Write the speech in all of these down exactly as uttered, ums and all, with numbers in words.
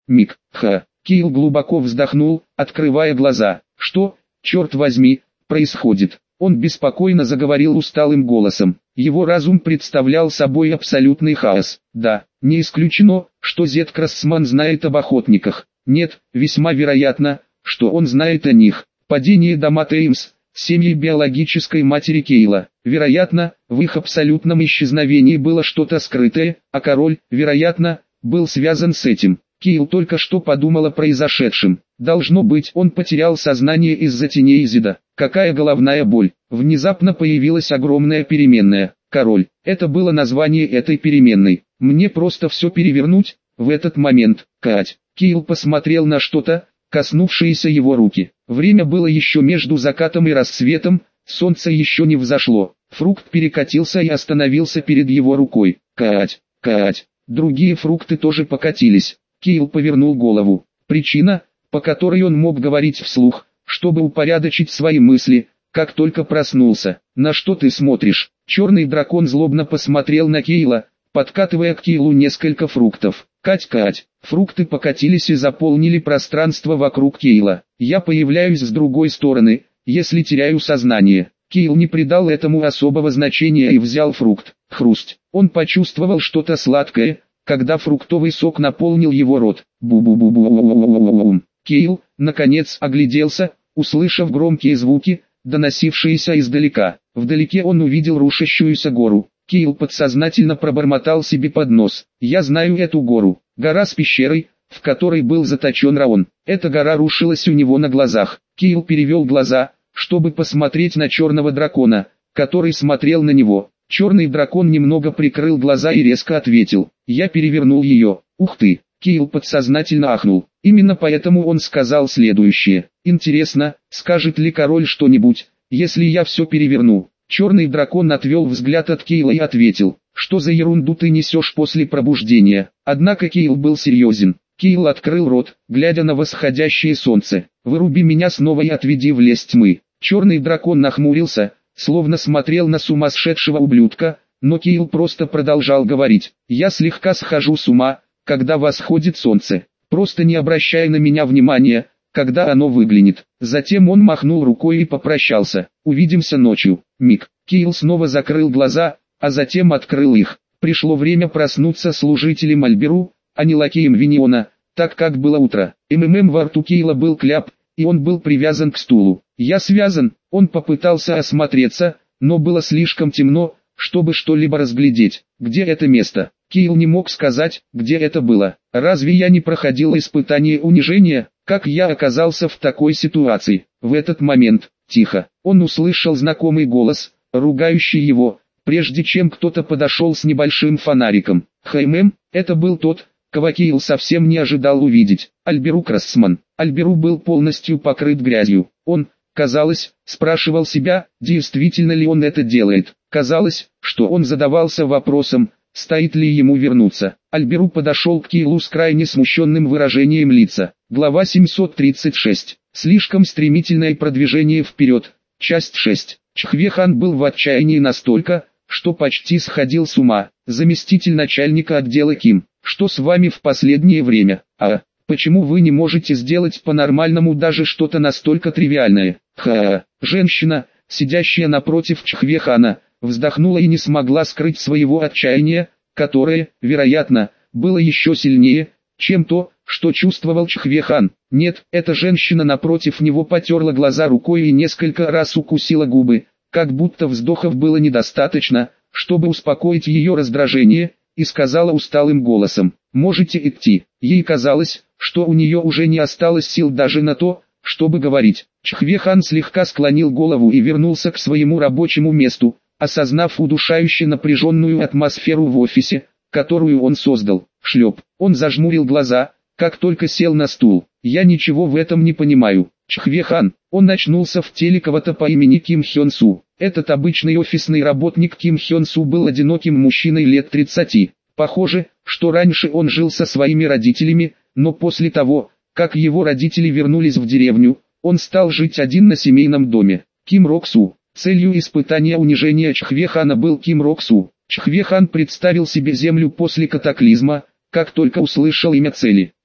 Миг. Ха. Кейл глубоко вздохнул, открывая глаза. Что, черт возьми, происходит? Он беспокойно заговорил усталым голосом. Его разум представлял собой абсолютный хаос. Да, не исключено, что Зет Крассман знает об охотниках. Нет, весьма вероятно, что он знает о них. Падение дома Теймс, семьи биологической матери Кейла. Вероятно, в их абсолютном исчезновении было что-то скрытое, а король, вероятно, был связан с этим. Кейл только что подумал о произошедшем. Должно быть, он потерял сознание из-за теней Изида. Какая головная боль. Внезапно появилась огромная переменная. Король. Это было название этой переменной. Мне просто все перевернуть, в этот момент. Кать. Кейл посмотрел на что-то, коснувшееся его руки. Время было еще между закатом и рассветом, солнце еще не взошло. Фрукт перекатился и остановился перед его рукой. Кать. Кать. Другие фрукты тоже покатились. Кейл повернул голову. Причина, по которой он мог говорить вслух, чтобы упорядочить свои мысли, как только проснулся. «На что ты смотришь?» Черный дракон злобно посмотрел на Кейла, подкатывая к Кейлу несколько фруктов. «Кать-кать!» Фрукты покатились и заполнили пространство вокруг Кейла. «Я появляюсь с другой стороны, если теряю сознание». Кейл не придал этому особого значения и взял фрукт. Хрусть. Он почувствовал что-то сладкое, когда фруктовый сок наполнил его рот. Бу-бу-бу-бу-бу-бу-бу-бу. Кейл, наконец, огляделся, услышав громкие звуки, доносившиеся издалека. Вдалеке он увидел рушащуюся гору. Кейл подсознательно пробормотал себе под нос. «Я знаю эту гору. Гора с пещерой, в которой был заточен Раон». Эта гора рушилась у него на глазах. Кейл перевел глаза, чтобы посмотреть на черного дракона, который смотрел на него. Черный дракон немного прикрыл глаза и резко ответил. «Я перевернул ее». «Ух ты!» Кейл подсознательно ахнул. Именно поэтому он сказал следующее. «Интересно, скажет ли король что-нибудь, если я все переверну?» Черный дракон отвел взгляд от Кейла и ответил. «Что за ерунду ты несешь после пробуждения?» Однако Кейл был серьезен. Кейл открыл рот, глядя на восходящее солнце. «Выруби меня снова и отведи в лес тьмы». Черный дракон нахмурился, словно смотрел на сумасшедшего ублюдка, но Кейл просто продолжал говорить. «Я слегка схожу с ума, когда восходит солнце. Просто не обращай на меня внимания, когда оно выглянет». Затем он махнул рукой и попрощался. «Увидимся ночью». Миг. Кейл снова закрыл глаза, а затем открыл их. Пришло время проснуться служителем Альберу, а не лакеем Виниона, так как было утро. МММ во рту Кейла был кляп, и он был привязан к стулу. «Я связан». Он попытался осмотреться, но было слишком темно, чтобы что-либо разглядеть. «Где это место?» Кейл не мог сказать, где это было. «Разве я не проходил испытание унижения? Как я оказался в такой ситуации?» В этот момент, тихо, он услышал знакомый голос, ругающий его, прежде чем кто-то подошел с небольшим фонариком. «Хэймэм», это был тот, кого Кейл совсем не ожидал увидеть. Альберу Крассман. Альберу был полностью покрыт грязью. Он, казалось, спрашивал себя, действительно ли он это делает. Казалось, что он задавался вопросом, стоит ли ему вернуться. Альберу подошел к Кейлу с крайне смущенным выражением лица. Глава семьсот тридцать шесть. Слишком стремительное продвижение вперед. Часть шесть. Чхвехан был в отчаянии настолько, что почти сходил с ума. Заместитель начальника отдела Ким. «Что с вами в последнее время? А, почему вы не можете сделать по-нормальному даже что-то настолько тривиальное?» Ха. Женщина, сидящая напротив Чхвехана, вздохнула и не смогла скрыть своего отчаяния, которое, вероятно, было еще сильнее, чем то, что чувствовал Чхвехан. Нет, эта женщина напротив него потерла глаза рукой и несколько раз укусила губы, как будто вздохов было недостаточно, чтобы успокоить ее раздражение, и сказала усталым голосом: «Можете идти». Ей казалось, что у нее уже не осталось сил даже на то, чтобы говорить. Чхвехан слегка склонил голову и вернулся к своему рабочему месту, осознав удушающе напряженную атмосферу в офисе, которую он создал. Шлеп. Он зажмурил глаза, как только сел на стул. «Я ничего в этом не понимаю». Чхвехан. Он очнулся в теле кого-то по имени Ким Хён Су. Этот обычный офисный работник Ким Хён Су был одиноким мужчиной лет тридцати. Похоже, что раньше он жил со своими родителями, но после того, как его родители вернулись в деревню, он стал жить один на семейном доме. Ким Рок Су. Целью испытания унижения Чхвехана был Ким Рок Су. Чхвехан представил себе землю после катаклизма, как только услышал имя цели.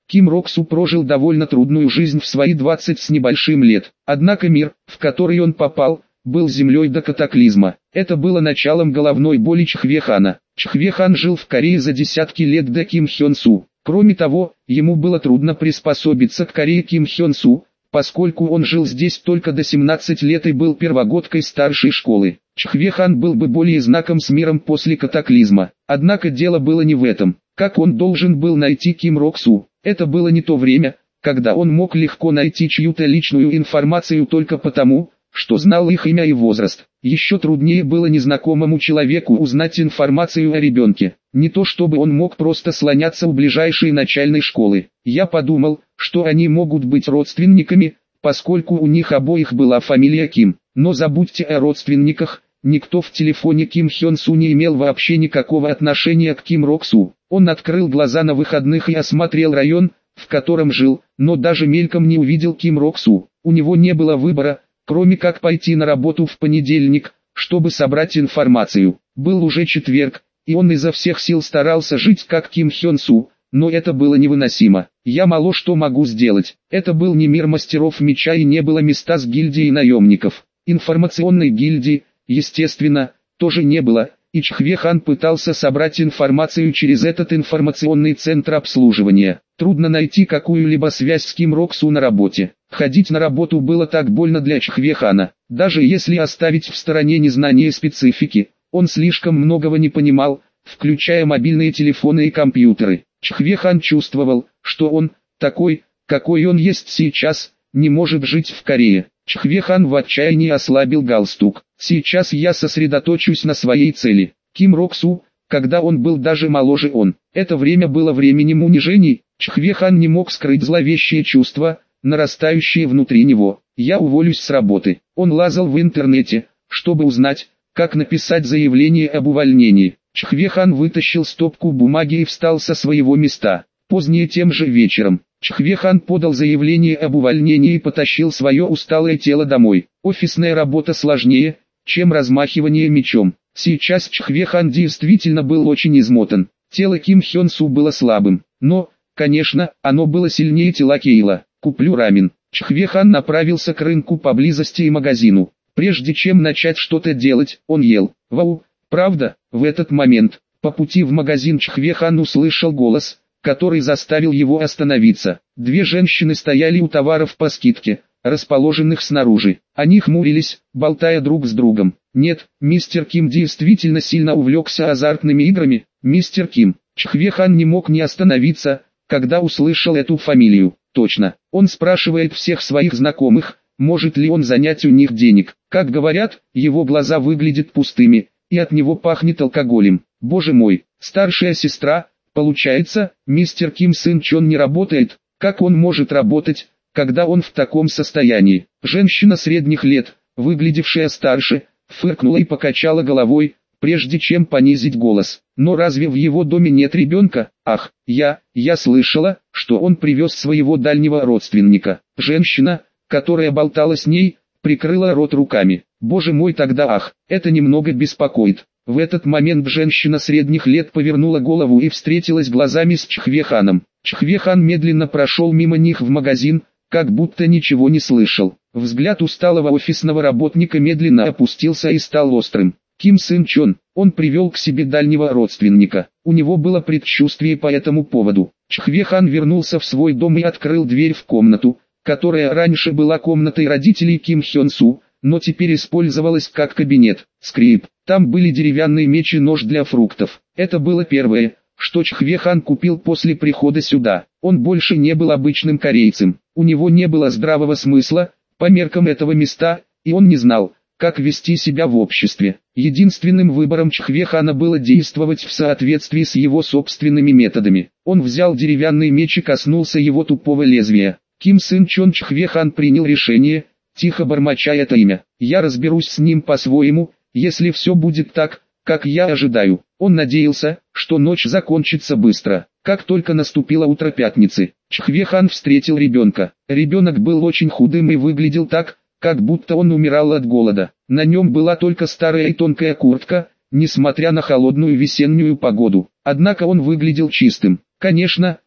Ким Рок-су прожил довольно трудную жизнь в свои двадцать с небольшим лет. Однако мир, в который он попал, был землей до катаклизма. Это было началом головной боли Чхве-хана. Чхве-хан жил в Корее за десятки лет до Ким Хён-су. Кроме того, ему было трудно приспособиться к Корее Ким Хён-су, поскольку он жил здесь только до семнадцати лет и был первогодкой старшей школы. Чхве-хан был бы более знаком с миром после катаклизма. Однако дело было не в этом. Как он должен был найти Ким Рок-су? Это было не то время, когда он мог легко найти чью-то личную информацию только потому, что знал их имя и возраст. Еще труднее было незнакомому человеку узнать информацию о ребенке. Не то чтобы он мог просто слоняться у ближайшей начальной школы. Я подумал, что они могут быть родственниками, поскольку у них обоих была фамилия Ким. Но забудьте о родственниках, никто в телефоне Ким Хён-су не имел вообще никакого отношения к Ким Рок-су. Он открыл глаза на выходных и осмотрел район, в котором жил, но даже мельком не увидел Ким Рок-су. У него не было выбора, кроме как пойти на работу в понедельник, чтобы собрать информацию. Был уже четверг, и он изо всех сил старался жить как Ким Хён-су, но это было невыносимо. Я мало что могу сделать. Это был не мир мастеров меча и не было места с гильдией наемников. Информационной гильдии, естественно, тоже не было, и Чхве-хан пытался собрать информацию через этот информационный центр обслуживания. Трудно найти какую-либо связь с Ким Рок-су на работе. Ходить на работу было так больно для Чхве-хана. Даже если оставить в стороне незнание специфики, он слишком многого не понимал, включая мобильные телефоны и компьютеры. Чхве-хан чувствовал, что он, такой, какой он есть сейчас, не может жить в Корее. Чхве-хан в отчаянии ослабил галстук. Сейчас я сосредоточусь на своей цели. Ким Рок-су, когда он был даже моложе он. Это время было временем унижений. Чхве-хан не мог скрыть зловещие чувства, нарастающие внутри него. Я уволюсь с работы. Он лазал в интернете, чтобы узнать, как написать заявление об увольнении. Чхве-хан вытащил стопку бумаги и встал со своего места. Позднее тем же вечером, Чхве-хан подал заявление об увольнении и потащил свое усталое тело домой. Офисная работа сложнее, чем размахивание мечом. Сейчас Чхве-хан действительно был очень измотан. Тело Ким Хён-су было слабым, но, конечно, оно было сильнее тела Кейла. Куплю рамен. Чхве-хан направился к рынку поблизости и магазину. Прежде чем начать что-то делать, он ел. Вау, правда, в этот момент, по пути в магазин Чхве-хан услышал голос, который заставил его остановиться. Две женщины стояли у товаров по скидке, расположенных снаружи. Они хмурились, болтая друг с другом. Нет, мистер Ким действительно сильно увлекся азартными играми. Мистер Ким. Чхве-хан не мог не остановиться, когда услышал эту фамилию. Точно, он спрашивает всех своих знакомых, может ли он занять у них денег. Как говорят, его глаза выглядят пустыми, и от него пахнет алкоголем. Боже мой, старшая сестра, получается, мистер Ким сын Чон не работает. Как он может работать, когда он в таком состоянии? Женщина средних лет, выглядевшая старше, фыркнула и покачала головой, прежде чем понизить голос. Но разве в его доме нет ребенка? Ах, я, я слышала, что он привез своего дальнего родственника. Женщина, которая болтала с ней, прикрыла рот руками. Боже мой, тогда ах, это немного беспокоит. В этот момент женщина средних лет повернула голову и встретилась глазами с Чхве-ханом. Чхве-хан медленно прошел мимо них в магазин, как будто ничего не слышал. Взгляд усталого офисного работника медленно опустился и стал острым. Ким сын Чон, он привел к себе дальнего родственника. У него было предчувствие по этому поводу. Чхве-хан вернулся в свой дом и открыл дверь в комнату, которая раньше была комнатой родителей Ким Хён-су, но теперь использовалась как кабинет. Скрип. Там были деревянный меч и нож для фруктов. Это было первое, что Чхве-хан купил после прихода сюда. Он больше не был обычным корейцем. У него не было здравого смысла, по меркам этого места, и он не знал, как вести себя в обществе. Единственным выбором Чхве-хана было действовать в соответствии с его собственными методами. Он взял деревянный меч и коснулся его тупого лезвия. Ким сын Чон. Чхве-хан принял решение, тихо бормоча это имя. Я разберусь с ним по-своему, если все будет так, как я ожидаю. Он надеялся, что ночь закончится быстро. Как только наступило утро пятницы, Чхве-хан встретил ребенка. Ребенок был очень худым и выглядел так, как будто он умирал от голода. На нем была только старая и тонкая куртка, несмотря на холодную весеннюю погоду. Однако он выглядел чистым. Конечно,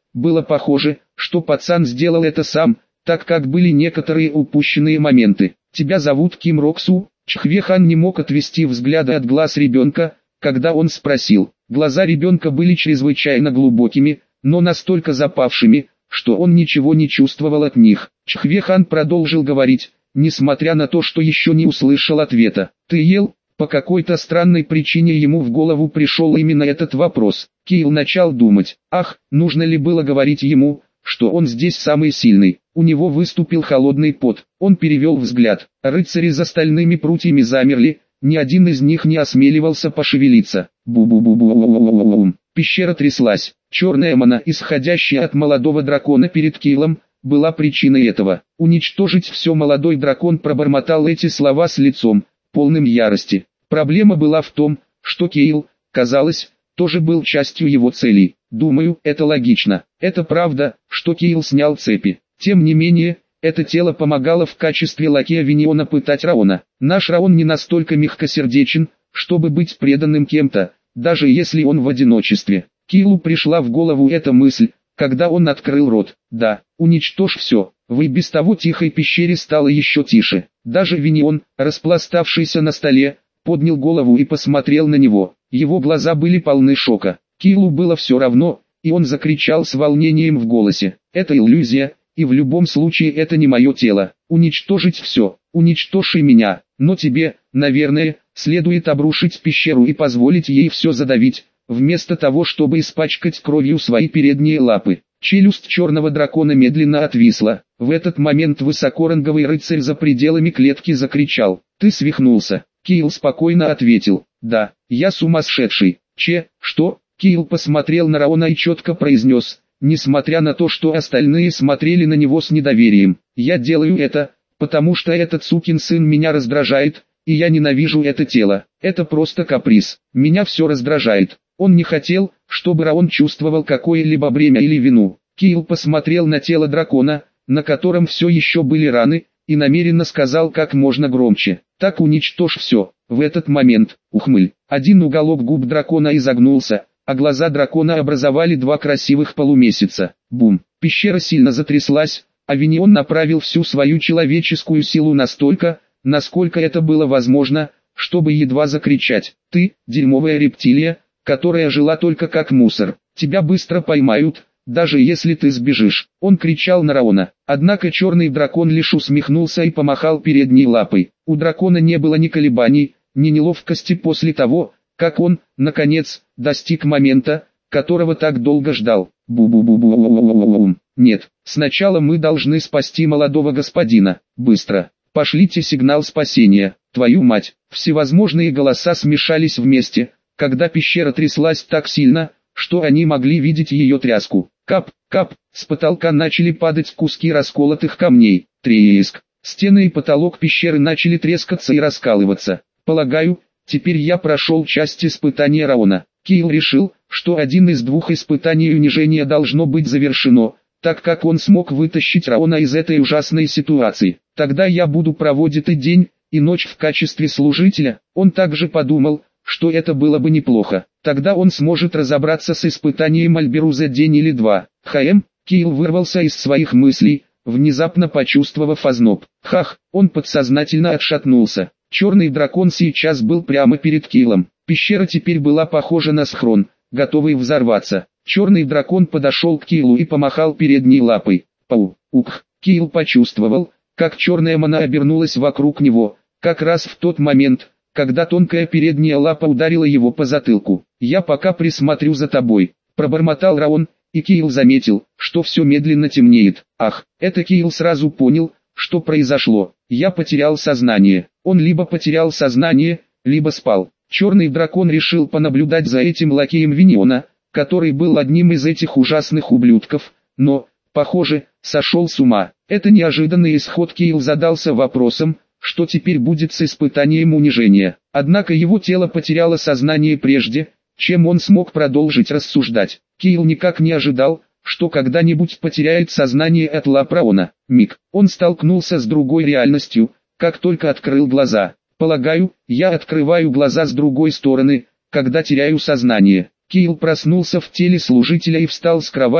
было похоже, что пацан сделал это сам, так как были некоторые упущенные моменты. «Тебя зовут Ким Роксу?» Чхве-хан не мог отвести взгляда от глаз ребенка, когда он спросил. Глаза ребенка были чрезвычайно глубокими, но настолько запавшими, что он ничего не чувствовал от них. Чхве-хан продолжил говорить, несмотря на то, что еще не услышал ответа. «Ты ел?» По какой-то странной причине ему в голову пришел именно этот вопрос. Киил начал думать, ах, нужно ли было говорить ему, что он здесь самый сильный. У него выступил холодный пот, он перевел взгляд. Рыцари за стальными прутьями замерли, ни один из них не осмеливался пошевелиться. Бу-бу-бу-бу-бу-бу-бу-бу. Пещера тряслась. Черная мана, исходящая от молодого дракона перед Киилом, была причиной этого. Уничтожить все. Молодой дракон пробормотал эти слова с лицом, полным ярости. Проблема была в том, что Киил, казалось, тоже был частью его целей. Думаю, это логично. Это правда, что Киил снял цепи. Тем не менее, это тело помогало в качестве лакея Виниона пытать Раона. Наш Раон не настолько мягкосердечен, чтобы быть преданным кем-то, даже если он в одиночестве. Киилу пришла в голову эта мысль, когда он открыл рот. Да, уничтожь все. В и без того тихой пещере стало еще тише. Даже Винион, распластавшийся на столе, поднял голову и посмотрел на него. Его глаза были полны шока. Киилу было все равно, и он закричал с волнением в голосе. Это иллюзия, и в любом случае это не мое тело. Уничтожить все, уничтожь и меня. Но тебе, наверное, следует обрушить пещеру и позволить ей все задавить, вместо того, чтобы испачкать кровью свои передние лапы. Челюсть черного дракона медленно отвисла. В этот момент высокоранговый рыцарь за пределами клетки закричал. «Ты свихнулся!» Киил спокойно ответил. «Да, я сумасшедший». «Че, что?» Киил посмотрел на Раона и четко произнес, несмотря на то, что остальные смотрели на него с недоверием. «Я делаю это, потому что этот сукин сын меня раздражает, и я ненавижу это тело. Это просто каприз. Меня все раздражает». Он не хотел, чтобы Раон чувствовал какое-либо бремя или вину. Киил посмотрел на тело дракона, на котором все еще были раны, и намеренно сказал как можно громче. «Так уничтожь все». В этот момент, ухмыль, один уголок губ дракона изогнулся, а глаза дракона образовали два красивых полумесяца. Бум! Пещера сильно затряслась, а Винион направил всю свою человеческую силу настолько, насколько это было возможно, чтобы едва закричать. «Ты, дерьмовая рептилия, которая жила только как мусор, тебя быстро поймают, даже если ты сбежишь». Он кричал на Раона. Однако черный дракон лишь усмехнулся и помахал передней лапой. У дракона не было ни колебаний, ни неловкости после того, как он, наконец, достиг момента, которого так долго ждал. Бу-бу-бу-бу-бу-бу-бу-бу. «Нет, сначала мы должны спасти молодого господина. Быстро! Пошлите сигнал спасения, твою мать!» Всевозможные голоса смешались вместе, когда пещера тряслась так сильно, что они могли видеть ее тряску. Кап, кап, с потолка начали падать куски расколотых камней. Треск. Стены и потолок пещеры начали трескаться и раскалываться. Полагаю, теперь я прошел часть испытания Раона. Киил решил, что один из двух испытаний унижения должно быть завершено, так как он смог вытащить Раона из этой ужасной ситуации. Тогда я буду проводить и день, и ночь в качестве служителя. Он также подумал, что это было бы неплохо. Тогда он сможет разобраться с испытанием Альберу за день или два. Хм, Киил вырвался из своих мыслей, внезапно почувствовав озноб. Хах, он подсознательно отшатнулся. Черный дракон сейчас был прямо перед Киилом. Пещера теперь была похожа на схрон, готовый взорваться. Черный дракон подошел к Киилу и помахал передней лапой. Пау, ух, Киил почувствовал, как черная мана обернулась вокруг него, как раз в тот момент, когда тонкая передняя лапа ударила его по затылку. «Я пока присмотрю за тобой», — пробормотал Раон, и Киил заметил, что все медленно темнеет. Ах, это Киил сразу понял, что произошло. Я потерял сознание. Он либо потерял сознание, либо спал. Черный дракон решил понаблюдать за этим лакеем Виниона, который был одним из этих ужасных ублюдков, но, похоже, сошел с ума. Это неожиданный исход. Киил задался вопросом, что теперь будет с испытанием унижения. Однако его тело потеряло сознание прежде, чем он смог продолжить рассуждать. Киил никак не ожидал, что когда-нибудь потеряет сознание от лап Раона. Миг. Он столкнулся с другой реальностью, как только открыл глаза. Полагаю, я открываю глаза с другой стороны, когда теряю сознание. Киил проснулся в теле служителя и встал с кровати,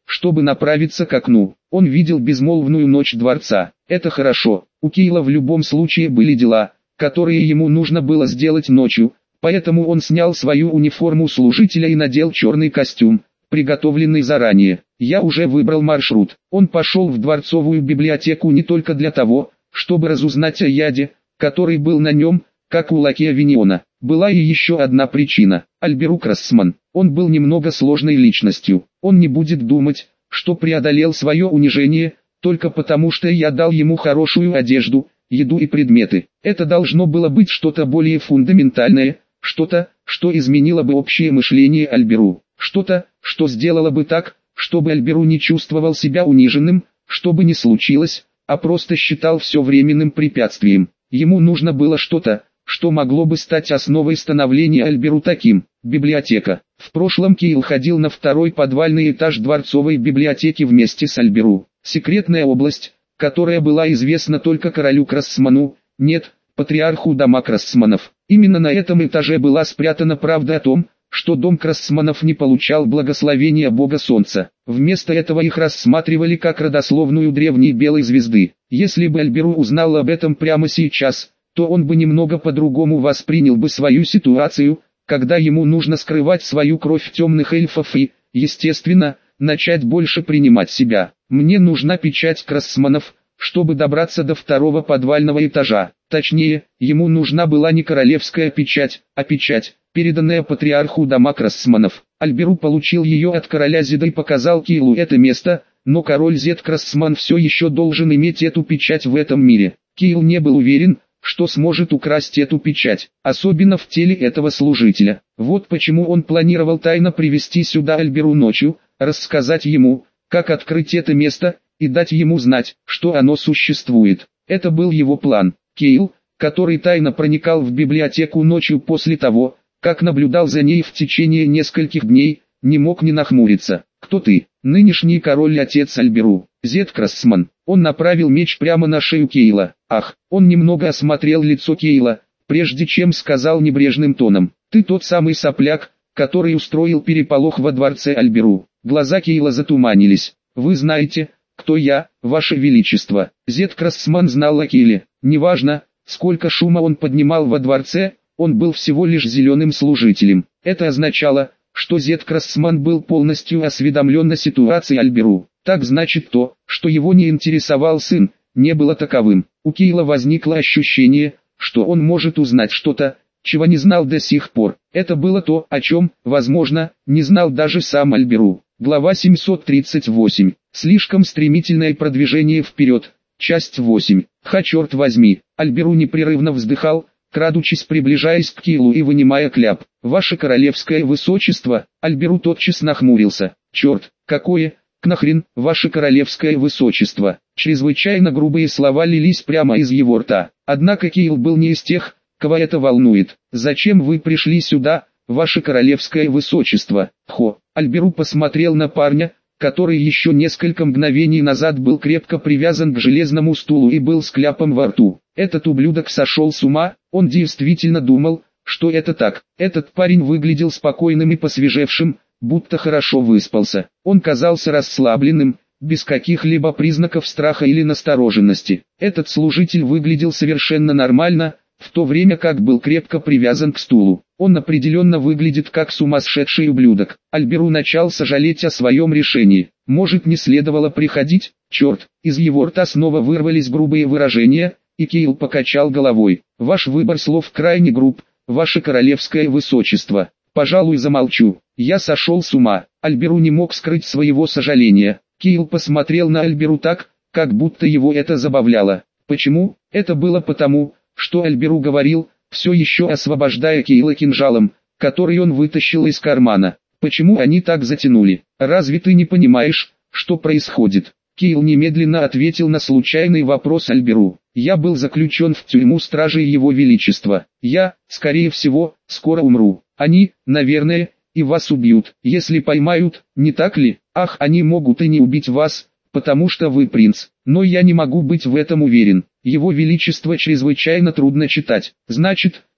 чтобы направиться к окну. Он видел безмолвную ночь дворца. Это хорошо. У Кейла в любом случае были дела, которые ему нужно было сделать ночью, поэтому он снял свою униформу служителя и надел черный костюм, приготовленный заранее. Я уже выбрал маршрут. Он пошел в дворцовую библиотеку не только для того, чтобы разузнать о яде, который был на нем, как у лакея Виниона. Была и еще одна причина. Альберук Рассман. Он был немного сложной личностью. Он не будет думать, что преодолел свое унижение, только потому что я дал ему хорошую одежду, еду и предметы. Это должно было быть что-то более фундаментальное, что-то, что изменило бы общее мышление Альберу. Что-то, что сделало бы так, чтобы Альберу не чувствовал себя униженным, что бы ни случилось, а просто считал все временным препятствием. Ему нужно было что-то, что могло бы стать основой становления Альберу таким. Библиотека. В прошлом Кейл ходил на второй подвальный этаж дворцовой библиотеки вместе с Альберу. Секретная область, которая была известна только королю Крассману, нет, патриарху дома Крассманов. Именно на этом этаже была спрятана правда о том, что дом Крассманов не получал благословения бога солнца. Вместо этого их рассматривали как родословную древней белой звезды. Если бы Альберу узнал об этом прямо сейчас, то он бы немного по-другому воспринял бы свою ситуацию, когда ему нужно скрывать свою кровь темных эльфов и, естественно, начать больше принимать себя. Мне нужна печать Крассманов, чтобы добраться до второго подвального этажа. Точнее, ему нужна была не королевская печать, а печать, переданная патриарху дома Крассманов. Альберу получил ее от короля Зеда и показал Кейлу это место, но король Зед Крассман все еще должен иметь эту печать в этом мире. Кейл не был уверен, что сможет украсть эту печать, особенно в теле этого служителя. Вот почему он планировал тайно привести сюда Альберу ночью, рассказать ему, как открыть это место, и дать ему знать, что оно существует. Это был его план. Кейл, который тайно проникал в библиотеку ночью после того, как наблюдал за ней в течение нескольких дней, не мог не нахмуриться. «Кто ты?» «Нынешний король-отец Альберу, Зед Крассман». Он направил меч прямо на шею Кейла. Ах, он немного осмотрел лицо Кейла, прежде чем сказал небрежным тоном: «Ты тот самый сопляк, который устроил переполох во дворце Альберу». Глаза Кейла затуманились. «Вы знаете, кто я, ваше величество?» Зед Крассман знал о Кейле. Неважно, сколько шума он поднимал во дворце, он был всего лишь зеленым служителем. Это означало, что Зед Крассман был полностью осведомлен о ситуации Альберу. Так значит, то, что его не интересовал сын, не было таковым. У Кейла возникло ощущение, что он может узнать что-то, чего не знал до сих пор. Это было то, о чем, возможно, не знал даже сам Альберу. Глава семьсот тридцать восемь. Слишком стремительное продвижение вперед. Часть восемь. Ха, черт возьми. Альберу непрерывно вздыхал, крадучись приближаясь к Кейлу и вынимая кляп. «Ваше королевское высочество!» Альберу тотчас нахмурился. «Черт, какое, нахрен, ваше королевское высочество!» Чрезвычайно грубые слова лились прямо из его рта. Однако Кейл был не из тех, кого это волнует. «Зачем вы пришли сюда, ваше королевское высочество?» Хо. Альберу посмотрел на парня, который еще несколько мгновений назад был крепко привязан к железному стулу и был с кляпом во рту. Этот ублюдок сошел с ума, он действительно думал, что это так. Этот парень выглядел спокойным и посвежевшим, будто хорошо выспался. Он казался расслабленным, без каких-либо признаков страха или настороженности. Этот служитель выглядел совершенно нормально, в то время как был крепко привязан к стулу. Он определенно выглядит как сумасшедший ублюдок. Альберу начал сожалеть о своем решении. Может, не следовало приходить? Черт, из его рта снова вырвались грубые выражения, и Кейл покачал головой. Ваш выбор слов крайне груб, ваше королевское высочество. Пожалуй, замолчу. Я сошел с ума. Альберу не мог скрыть своего сожаления. Кейл посмотрел на Альберу так, как будто его это забавляло. Почему? Это было потому, что Альберу говорил, все еще освобождая Кейла кинжалом, который он вытащил из кармана. Почему они так затянули? Разве ты не понимаешь, что происходит? Кейл немедленно ответил на случайный вопрос Альберу. Я был заключен в тюрьму стражей его величества. Я, скорее всего, скоро умру. Они, наверное, и вас убьют, если поймают, не так ли? Ах, они могут и не убить вас, потому что вы принц. Но я не могу быть в этом уверен. Его величество чрезвычайно трудно читать. Значит,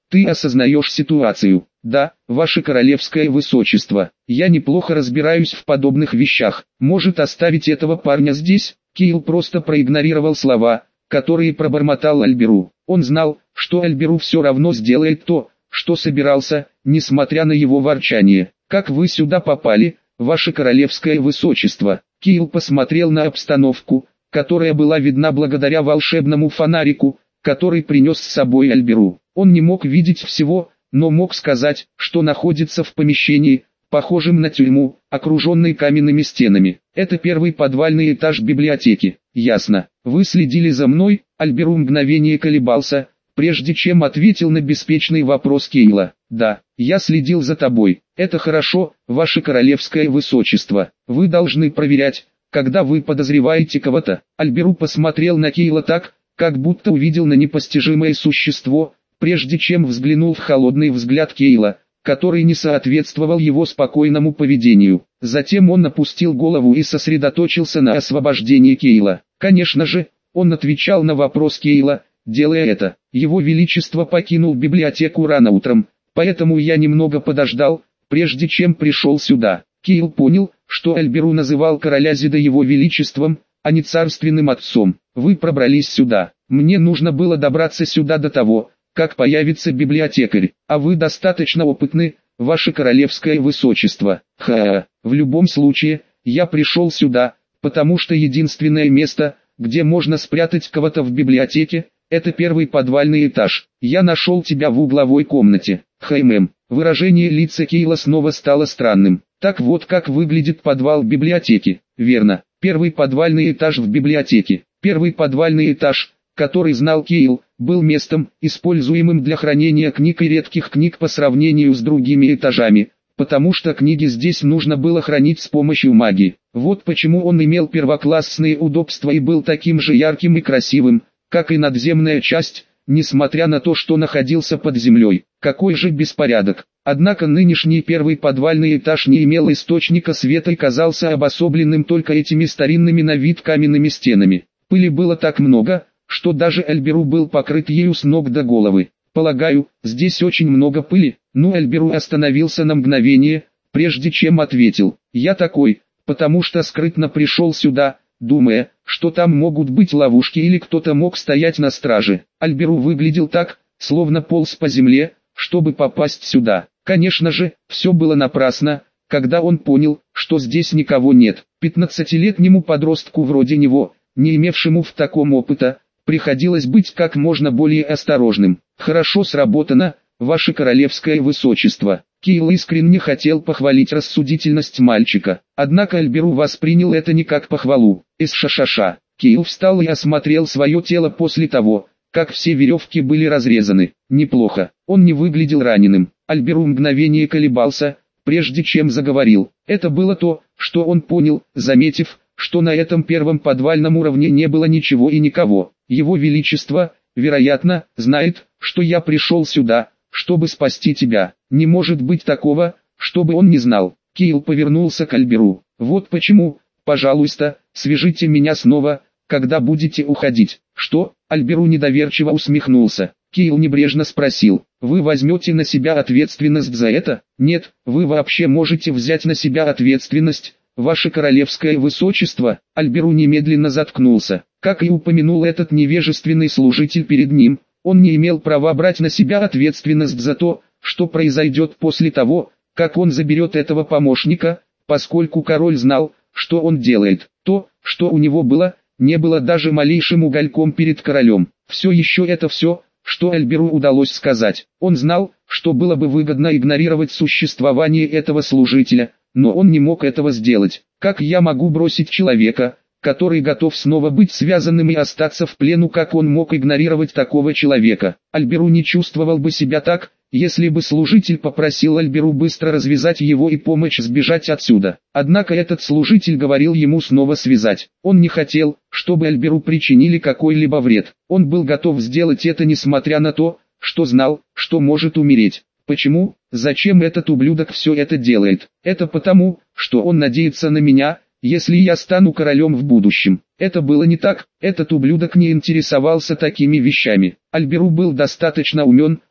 Ты осознаешь ситуацию? Да, ваше королевское высочество. Я неплохо разбираюсь в подобных вещах. Может оставить этого парня здесь? Киил просто проигнорировал слова, которые пробормотал Альберу. Он знал, что Альберу все равно сделает то, что собирался, несмотря на его ворчание. «Как вы сюда попали, ваше королевское высочество?» Киил посмотрел на обстановку, которая была видна благодаря волшебному фонарику, который принес с собой Альберу. Он не мог видеть всего, но мог сказать, что находится в помещении, похожем на тюрьму, окруженной каменными стенами. Это первый подвальный этаж библиотеки. Ясно. Вы следили за мной? Альберу мгновение колебался, прежде чем ответил на беспечный вопрос Кейла. Да, я следил за тобой. Это хорошо, ваше королевское высочество. Вы должны проверять, когда вы подозреваете кого-то. Альберу посмотрел на Кейла так, как будто увидел на непостижимое существо, прежде чем взглянул в холодный взгляд Кейла, который не соответствовал его спокойному поведению. Затем он опустил голову и сосредоточился на освобождении Кейла. Конечно же, он отвечал на вопрос Кейла, делая это. Его Величество покинул библиотеку рано утром, поэтому я немного подождал, прежде чем пришел сюда. Кейл понял, что Альберу называл короля Зида его величеством, а не царственным отцом. Вы пробрались сюда. Мне нужно было добраться сюда до того, как появится библиотекарь, а вы достаточно опытны, ваше королевское высочество. Ха-ха, в любом случае, я пришел сюда, потому что единственное место, где можно спрятать кого-то в библиотеке, это первый подвальный этаж. Я нашел тебя в угловой комнате. Хаймэм, выражение лица Кейла снова стало странным. Так вот как выглядит подвал библиотеки. Верно, первый подвальный этаж в библиотеке. Первый подвальный этаж, который знал Кейл, был местом, используемым для хранения книг и редких книг по сравнению с другими этажами, потому что книги здесь нужно было хранить с помощью магии. Вот почему он имел первоклассные удобства и был таким же ярким и красивым, как и надземная часть, несмотря на то, что находился под землей. Какой же беспорядок! Однако нынешний первый подвальный этаж не имел источника света и казался обособленным только этими старинными на вид каменными стенами. Пыли было так много, что даже Альберу был покрыт ею с ног до головы. Полагаю, здесь очень много пыли. Ну, Альберу остановился на мгновение, прежде чем ответил. Я такой, потому что скрытно пришел сюда, думая, что там могут быть ловушки или кто-то мог стоять на страже. Альберу выглядел так, словно полз по земле, чтобы попасть сюда. Конечно же, все было напрасно, когда он понял, что здесь никого нет. Пятнадцатилетнему подростку вроде него, не имевшему в таком опыта, приходилось быть как можно более осторожным. Хорошо сработано, ваше королевское высочество. Кейл искренне хотел похвалить рассудительность мальчика. Однако Альберу воспринял это не как похвалу. Ис-ша-ша-ша. Кейл встал и осмотрел свое тело после того, как все веревки были разрезаны. Неплохо. Он не выглядел раненым. Альберу мгновение колебался, прежде чем заговорил. Это было то, что он понял, заметив, что на этом первом подвальном уровне не было ничего и никого. Его Величество, вероятно, знает, что я пришел сюда, чтобы спасти тебя. Не может быть такого, чтобы он не знал. Кейл повернулся к Альберу. Вот почему, пожалуйста, свяжите меня снова, когда будете уходить. Что? Альберу недоверчиво усмехнулся. Кейл небрежно спросил, вы возьмете на себя ответственность за это? Нет, вы вообще можете взять на себя ответственность, ваше королевское высочество. Альберу немедленно заткнулся. Как и упомянул этот невежественный служитель перед ним, он не имел права брать на себя ответственность за то, что произойдет после того, как он заберет этого помощника, поскольку король знал, что он делает. То, что у него было, не было даже малейшим угольком перед королем. Все еще это все, что Альберу удалось сказать. Он знал, что было бы выгодно игнорировать существование этого служителя, но он не мог этого сделать. Как я могу бросить человека, который готов снова быть связанным и остаться в плену, как он мог игнорировать такого человека? Альберу не чувствовал бы себя так, если бы служитель попросил Альберу быстро развязать его и помочь сбежать отсюда. Однако этот служитель говорил ему снова связать. Он не хотел, чтобы Альберу причинили какой-либо вред. Он был готов сделать это несмотря на то, что знал, что может умереть. Почему? Зачем этот ублюдок все это делает? Это потому, что он надеется на меня, если я стану королем в будущем. Это было не так, этот ублюдок не интересовался такими вещами. Альберу был достаточно умен,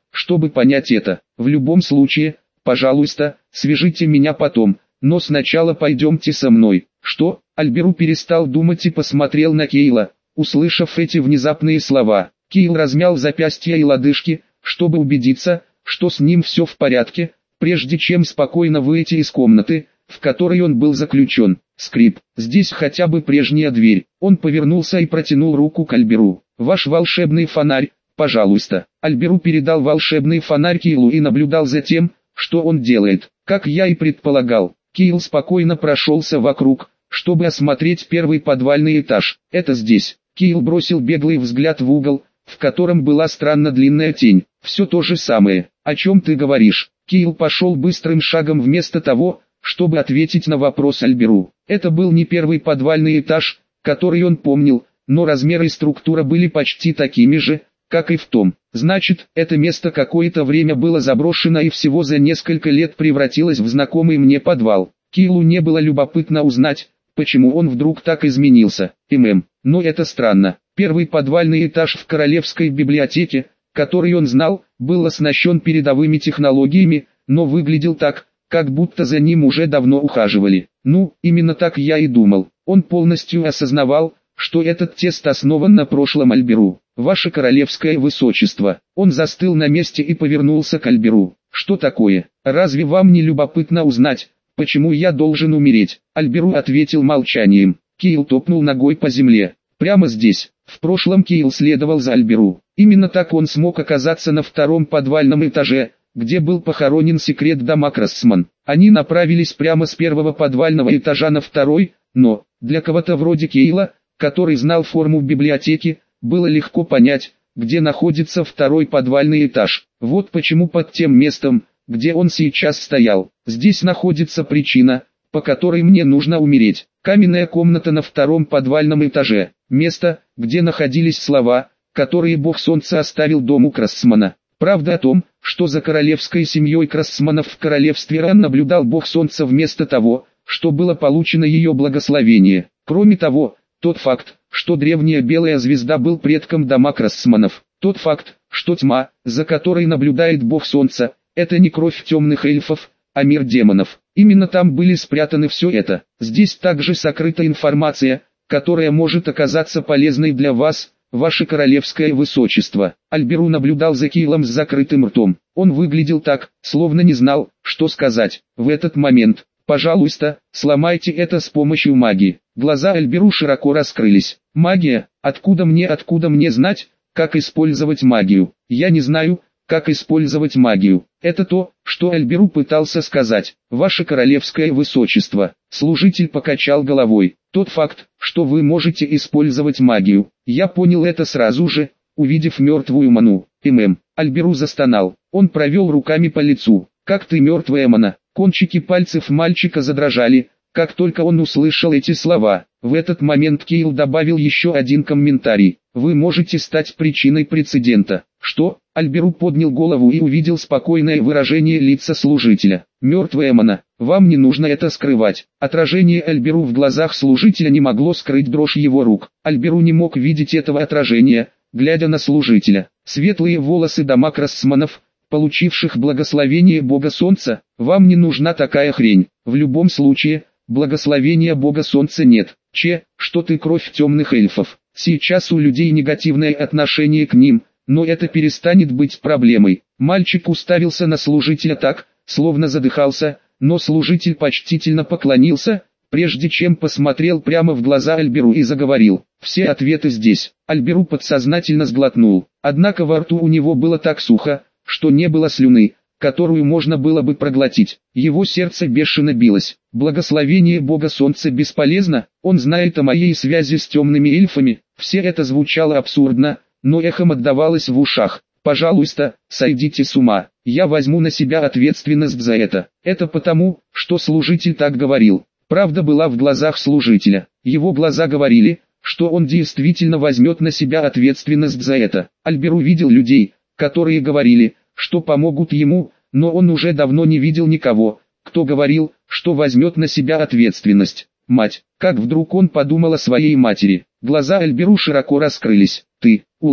чтобы понять это. В любом случае, пожалуйста, свяжите меня потом, но сначала пойдемте со мной. Что? Альберу перестал думать и посмотрел на Кейла, услышав эти внезапные слова. Кейл размял запястья и лодыжки, чтобы убедиться, что с ним все в порядке, прежде чем спокойно выйти из комнаты, в которой он был заключен. Скрип. Здесь хотя бы прежняя дверь. Он повернулся и протянул руку к Альберу. «Ваш волшебный фонарь, пожалуйста». Альберу передал волшебный фонарь Кейлу и наблюдал за тем, что он делает. Как я и предполагал, Кейл спокойно прошелся вокруг, чтобы осмотреть первый подвальный этаж. «Это здесь». Кейл бросил беглый взгляд в угол, в котором была странно длинная тень. «Все то же самое. О чем ты говоришь?» Кейл пошел быстрым шагом вместо того, чтобы ответить на вопрос Альберу. Это был не первый подвальный этаж, который он помнил, но размеры и структура были почти такими же, как и в том. Значит, это место какое-то время было заброшено и всего за несколько лет превратилось в знакомый мне подвал. Кейлу не было любопытно узнать, почему он вдруг так изменился. ММ. Но это странно. Первый подвальный этаж в Королевской библиотеке, который он знал, был оснащен передовыми технологиями, но выглядел так, как будто за ним уже давно ухаживали. Ну, именно так я и думал. Он полностью осознавал, что этот тест основан на прошлом Альберу. «Ваше королевское высочество». Он застыл на месте и повернулся к Альберу. «Что такое? Разве вам не любопытно узнать, почему я должен умереть?» Альберу ответил молчанием. Кейл топнул ногой по земле. «Прямо здесь». В прошлом Кейл следовал за Альберу. Именно так он смог оказаться на втором подвальном этаже, где был похоронен секрет дома Крассман. Они направились прямо с первого подвального этажа на второй, но, для кого-то вроде Кейла, который знал форму библиотеки, было легко понять, где находится второй подвальный этаж. Вот почему под тем местом, где он сейчас стоял, здесь находится причина, по которой мне нужно умереть. Каменная комната на втором подвальном этаже. Место, где находились слова, которые бог солнца оставил дому Крассмана. Правда о том, что за королевской семьей Крассманов в королевстве Ран наблюдал бог солнца вместо того, что было получено ее благословение. Кроме того, тот факт, что древняя белая звезда был предком дома Крассманов. Тот факт, что тьма, за которой наблюдает бог солнца, это не кровь темных эльфов, а мир демонов. Именно там были спрятаны все это. Здесь также сокрыта информация, которая может оказаться полезной для вас, ваше королевское высочество. Альберу наблюдал за Кейлом с закрытым ртом. Он выглядел так, словно не знал, что сказать. В этот момент, пожалуйста, сломайте это с помощью магии. Глаза Альберу широко раскрылись. Магия? Откуда мне, откуда мне знать, как использовать магию? Я не знаю, как использовать магию. Это то, что Альберу пытался сказать. Ваше королевское высочество. Служитель покачал головой. Тот факт, что вы можете использовать магию. Я понял это сразу же, увидев мертвую ману. ММ. Альберу застонал. Он провел руками по лицу. Как ты мертвая мана? Кончики пальцев мальчика задрожали, как только он услышал эти слова. В этот момент Кейл добавил еще один комментарий. Вы можете стать причиной прецедента. Что? Альберу поднял голову и увидел спокойное выражение лица служителя. Мертвая мана, вам не нужно это скрывать. Отражение Альберу в глазах служителя не могло скрыть дрожь его рук. Альберу не мог видеть этого отражения, глядя на служителя. Светлые волосы дома Крассманов, получивших благословение Бога Солнца, вам не нужна такая хрень. В любом случае, благословения Бога Солнца нет. Че, что ты кровь темных эльфов. Сейчас у людей негативное отношение к ним, но это перестанет быть проблемой. Мальчик уставился на служителя так, словно задыхался, но служитель почтительно поклонился, прежде чем посмотрел прямо в глаза Альберу и заговорил. Все ответы здесь. Альберу подсознательно сглотнул. Однако во рту у него было так сухо, что не было слюны, которую можно было бы проглотить. Его сердце бешено билось. Благословение Бога Солнца бесполезно, он знает о моей связи с темными эльфами. Все это звучало абсурдно, но эхом отдавалось в ушах. Пожалуйста, сойдите с ума, я возьму на себя ответственность за это. Это потому, что служитель так говорил. Правда была в глазах служителя. Его глаза говорили, что он действительно возьмет на себя ответственность за это. Альберу видел людей, которые говорили, что помогут ему, но он уже давно не видел никого, кто говорил, что возьмет на себя ответственность. Мать, как вдруг он подумал о своей матери. Глаза Альберу широко раскрылись. Ты, улыбь.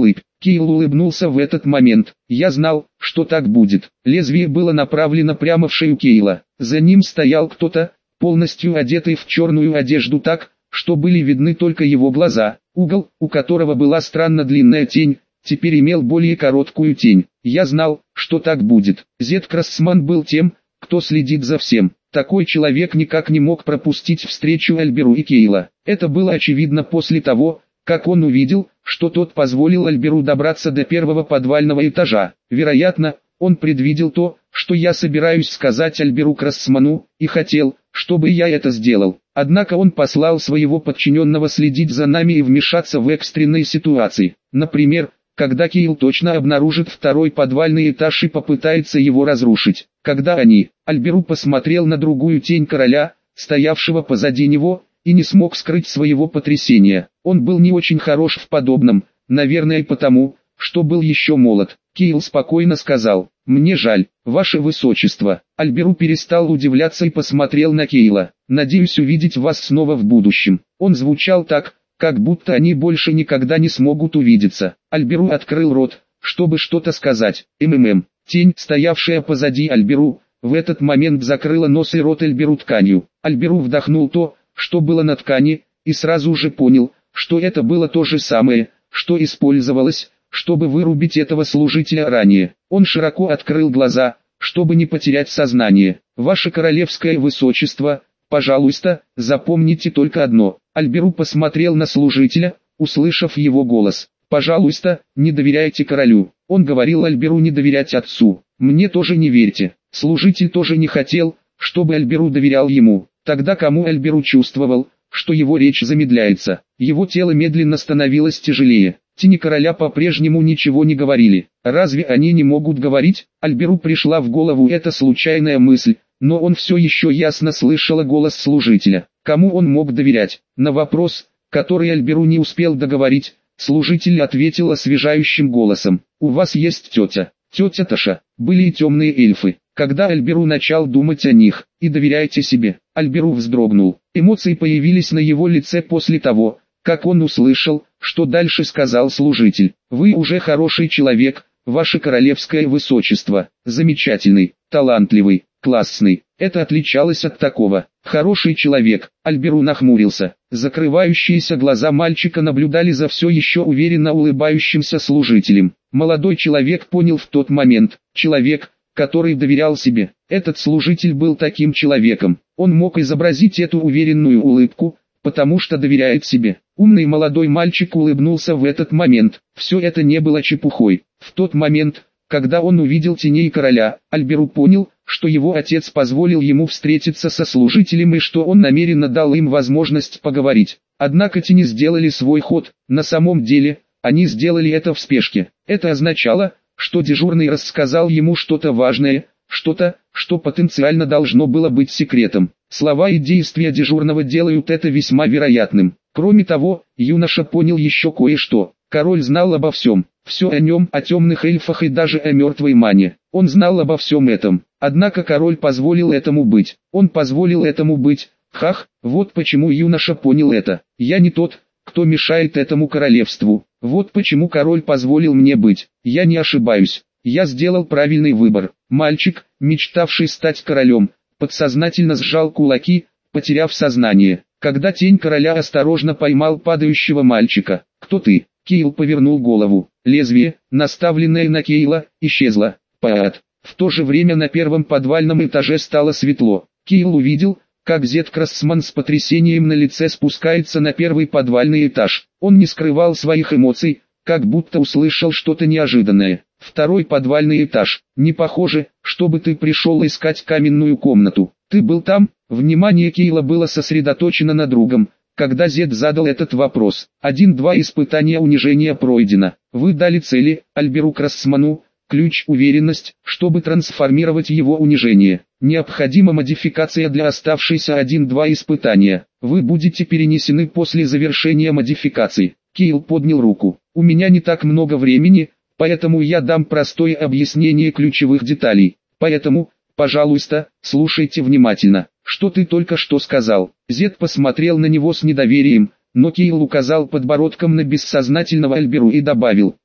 Кейл улыбнулся в этот момент. Я знал, что так будет. Лезвие было направлено прямо в шею Кейла. За ним стоял кто-то, полностью одетый в черную одежду так, что были видны только его глаза. Угол, у которого была странно длинная тень, теперь имел более короткую тень. Я знал, что так будет. Зед Крассман был тем, кто следит за всем. Такой человек никак не мог пропустить встречу Альберу и Кейла. Это было очевидно после того, как он увидел, что тот позволил Альберу добраться до первого подвального этажа. Вероятно, он предвидел то, что я собираюсь сказать Альберу Крассману, и хотел, чтобы я это сделал. Однако он послал своего подчиненного следить за нами и вмешаться в экстренные ситуации. Например, когда Кейл точно обнаружит второй подвальный этаж и попытается его разрушить. Когда они, Альберу посмотрел на другую тень короля, стоявшего позади него, и не смог скрыть своего потрясения. Он был не очень хорош в подобном, наверное потому, что был еще молод. Кейл спокойно сказал: «Мне жаль, ваше высочество». Альберу перестал удивляться и посмотрел на Кейла. «Надеюсь увидеть вас снова в будущем». Он звучал так, как будто они больше никогда не смогут увидеться. Альберу открыл рот, чтобы что-то сказать. МММ. Тень, стоявшая позади Альберу, в этот момент закрыла нос и рот Альберу тканью. Альберу вдохнул то, что было на ткани, и сразу же понял, что это было то же самое, что использовалось, чтобы вырубить этого служителя ранее. Он широко открыл глаза, чтобы не потерять сознание. «Ваше королевское высочество, пожалуйста, запомните только одно». Альберу посмотрел на служителя, услышав его голос. «Пожалуйста, не доверяйте королю». Он говорил Альберу не доверять отцу. «Мне тоже не верьте». Служитель тоже не хотел, чтобы Альберу доверял ему. Тогда кому Альберу чувствовал, что его речь замедляется. Его тело медленно становилось тяжелее. Тени короля по-прежнему ничего не говорили. Разве они не могут говорить? Альберу пришла в голову эта случайная мысль, но он все еще ясно слышал голос служителя. Кому он мог доверять? На вопрос, который Альберу не успел договорить, служитель ответил освежающим голосом: «У вас есть тетя, тетя Таша». Были и темные эльфы. Когда Альберу начал думать о них, и доверяйте себе, Альберу вздрогнул. Эмоции появились на его лице после того, как он услышал, что дальше сказал служитель. «Вы уже хороший человек, ваше королевское высочество, замечательный, талантливый, классный». Это отличалось от такого. «Хороший человек». Альберу нахмурился. Закрывающиеся глаза мальчика наблюдали за все еще уверенно улыбающимся служителем. Молодой человек понял в тот момент, человек, который доверял себе. Этот служитель был таким человеком. Он мог изобразить эту уверенную улыбку, потому что доверяет себе. Умный молодой мальчик улыбнулся в этот момент. Все это не было чепухой. В тот момент, когда он увидел теней короля, Альберу понял, что его отец позволил ему встретиться со служителем и что он намеренно дал им возможность поговорить. Однако тени сделали свой ход. На самом деле, они сделали это в спешке. Это означало, что дежурный рассказал ему что-то важное, что-то, что потенциально должно было быть секретом. Слова и действия дежурного делают это весьма вероятным. Кроме того, юноша понял еще кое-что. Король знал обо всем. Все о нем, о темных эльфах и даже о мертвой мане. Он знал обо всем этом. Однако король позволил этому быть. Он позволил этому быть. Хах, вот почему юноша понял это. Я не тот, кто мешает этому королевству. Вот почему король позволил мне быть. Я не ошибаюсь. Я сделал правильный выбор. Мальчик, мечтавший стать королем, подсознательно сжал кулаки, потеряв сознание. Когда тень короля осторожно поймал падающего мальчика. «Кто ты?» Кейл повернул голову. Лезвие, наставленное на Кейла, исчезло. Паат. В то же время на первом подвальном этаже стало светло. Кейл увидел, как Зед Крассман с потрясением на лице спускается на первый подвальный этаж. Он не скрывал своих эмоций, как будто услышал что-то неожиданное. Второй подвальный этаж. Не похоже, чтобы ты пришел искать каменную комнату. Ты был там? Внимание Кейла было сосредоточено на другом, когда Зед задал этот вопрос. Один-два испытания унижения пройдено. Вы дали цели, Альберу Крассману, ключ уверенность, чтобы трансформировать его унижение. Необходима модификация для оставшейся один-два испытания. Вы будете перенесены после завершения модификации. Кейл поднял руку. У меня не так много времени, поэтому я дам простое объяснение ключевых деталей. Поэтому, пожалуйста, слушайте внимательно. Что ты только что сказал? Зед посмотрел на него с недоверием, но Кейл указал подбородком на бессознательного Альберу и добавил: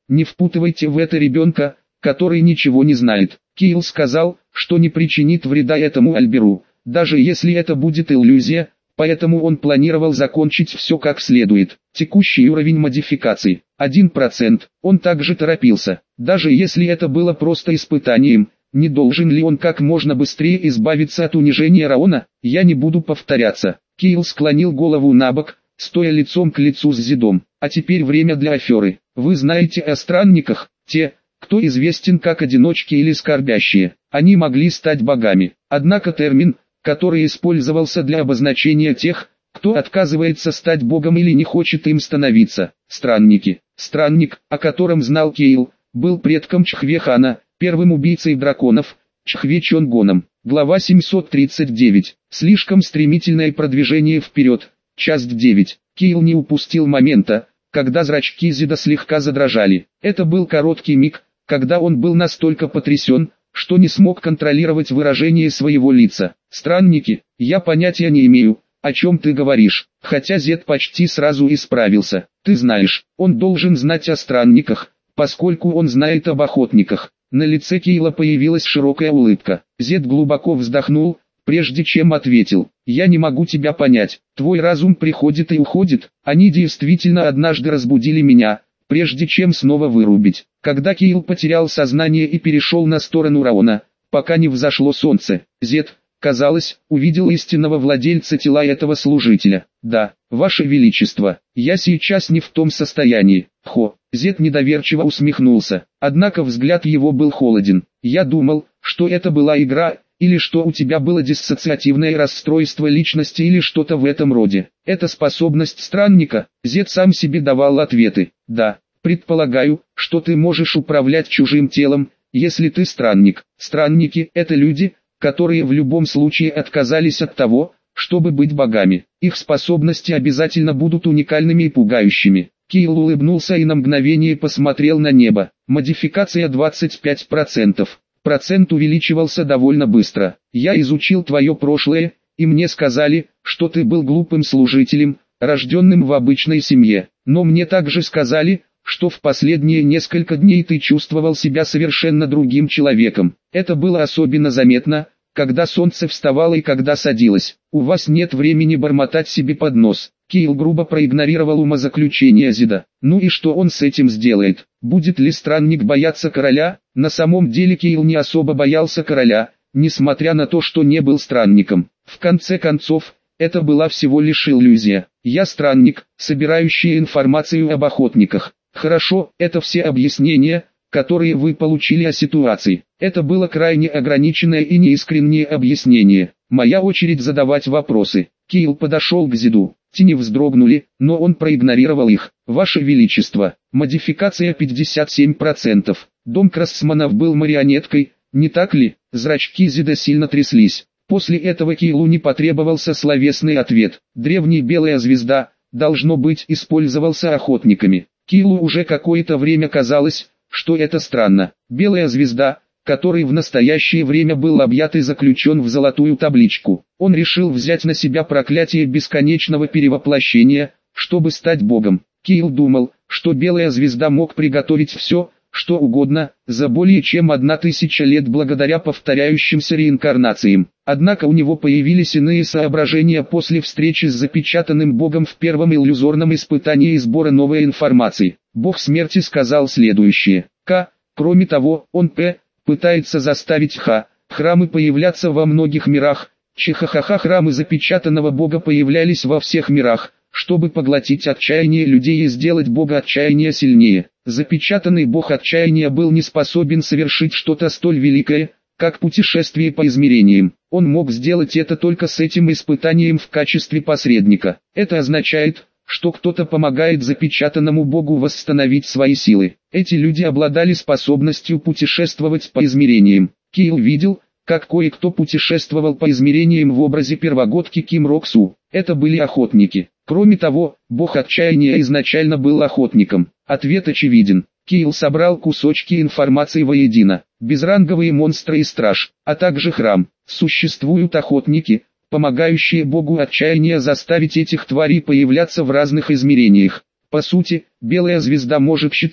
Не впутывайте в это ребенка, который ничего не знает. Кейл сказал, что не причинит вреда этому Альберу, даже если это будет иллюзия, поэтому он планировал закончить все как следует. Текущий уровень модификации – один процент. Он также торопился. Даже если это было просто испытанием, не должен ли он как можно быстрее избавиться от унижения Раона? Я не буду повторяться. Кейл склонил голову набок, стоя лицом к лицу с Зидом. А теперь время для аферы. Вы знаете о странниках, те, кто известен как одиночки или скорбящие. Они могли стать богами. Однако термин, который использовался для обозначения тех, кто отказывается стать богом или не хочет им становиться, странники. Странник, о котором знал Кейл, был предком Чхве-хана, первым убийцей драконов, Чхве-чонгоном. Глава семьсот тридцать девять. Слишком стремительное продвижение вперед. Часть девять. Кейл не упустил момента, когда зрачки Зида слегка задрожали. Это был короткий миг, когда он был настолько потрясен, что не смог контролировать выражение своего лица. «Странники, я понятия не имею, о чем ты говоришь», хотя Зед почти сразу исправился. «Ты знаешь, он должен знать о странниках, поскольку он знает об охотниках». На лице Кейла появилась широкая улыбка. Зед глубоко вздохнул, прежде чем ответил: «Я не могу тебя понять, твой разум приходит и уходит, они действительно однажды разбудили меня, прежде чем снова вырубить». Когда Кейл потерял сознание и перешел на сторону Раона, пока не взошло солнце, Зед, казалось, увидел истинного владельца тела этого служителя. «Да, Ваше Величество, я сейчас не в том состоянии». Хо, Зед недоверчиво усмехнулся, однако взгляд его был холоден. «Я думал, что это была игра, или что у тебя было диссоциативное расстройство личности или что-то в этом роде. Это способность странника». Зед сам себе давал ответы. «Да, предполагаю, что ты можешь управлять чужим телом, если ты странник». Странники – это люди, которые в любом случае отказались от того, чтобы быть богами. Их способности обязательно будут уникальными и пугающими. Кейл улыбнулся и на мгновение посмотрел на небо. Модификация двадцать пять процентов. Процент увеличивался довольно быстро. «Я изучил твое прошлое, и мне сказали, что ты был глупым служителем, рожденным в обычной семье. Но мне также сказали, что в последние несколько дней ты чувствовал себя совершенно другим человеком. Это было особенно заметно, когда солнце вставало и когда садилось. У вас нет времени бормотать себе под нос». Кейл грубо проигнорировал умозаключение Зида. Ну и что он с этим сделает? Будет ли странник бояться короля? На самом деле Кейл не особо боялся короля, несмотря на то, что не был странником. В конце концов, это была всего лишь иллюзия. «Я странник, собирающий информацию об охотниках». Хорошо, это все объяснения, которые вы получили о ситуации. Это было крайне ограниченное и неискреннее объяснение. Моя очередь задавать вопросы. Кейл подошел к Зиду. Тени вздрогнули, но он проигнорировал их. «Ваше Величество, модификация пятьдесят семь процентов. Дом Красманов был марионеткой, не так ли?» Зрачки Зида сильно тряслись. После этого Кейлу не потребовался словесный ответ. Древняя белая звезда, должно быть, использовался охотниками. Кейлу уже какое-то время казалось, что это странно. Белая звезда, который в настоящее время был объят и заключен в золотую табличку. Он решил взять на себя проклятие бесконечного перевоплощения, чтобы стать богом. Кейл думал, что белая звезда мог приготовить все, что угодно, за более чем одна тысяча лет благодаря повторяющимся реинкарнациям. Однако у него появились иные соображения после встречи с запечатанным богом в первом иллюзорном испытании сбора новой информации. Бог смерти сказал следующее. К. Кроме того, он П. пытается заставить Х. храмы появляться во многих мирах. Чихахаха храмы запечатанного бога появлялись во всех мирах, чтобы поглотить отчаяние людей и сделать бога отчаяния сильнее. Запечатанный бог отчаяния был не способен совершить что-то столь великое, как путешествие по измерениям. Он мог сделать это только с этим испытанием в качестве посредника. Это означает, что кто-то помогает запечатанному богу восстановить свои силы. Эти люди обладали способностью путешествовать по измерениям. Кейл видел, как кое-кто путешествовал по измерениям в образе первогодки Ким Роксу. Это были охотники. Кроме того, бог отчаяния изначально был охотником. Ответ очевиден. Кейл собрал кусочки информации воедино. Безранговые монстры и страж, а также храм. Существуют охотники, помогающие богу отчаяния заставить этих тварей появляться в разных измерениях. По сути, белая звезда может считать,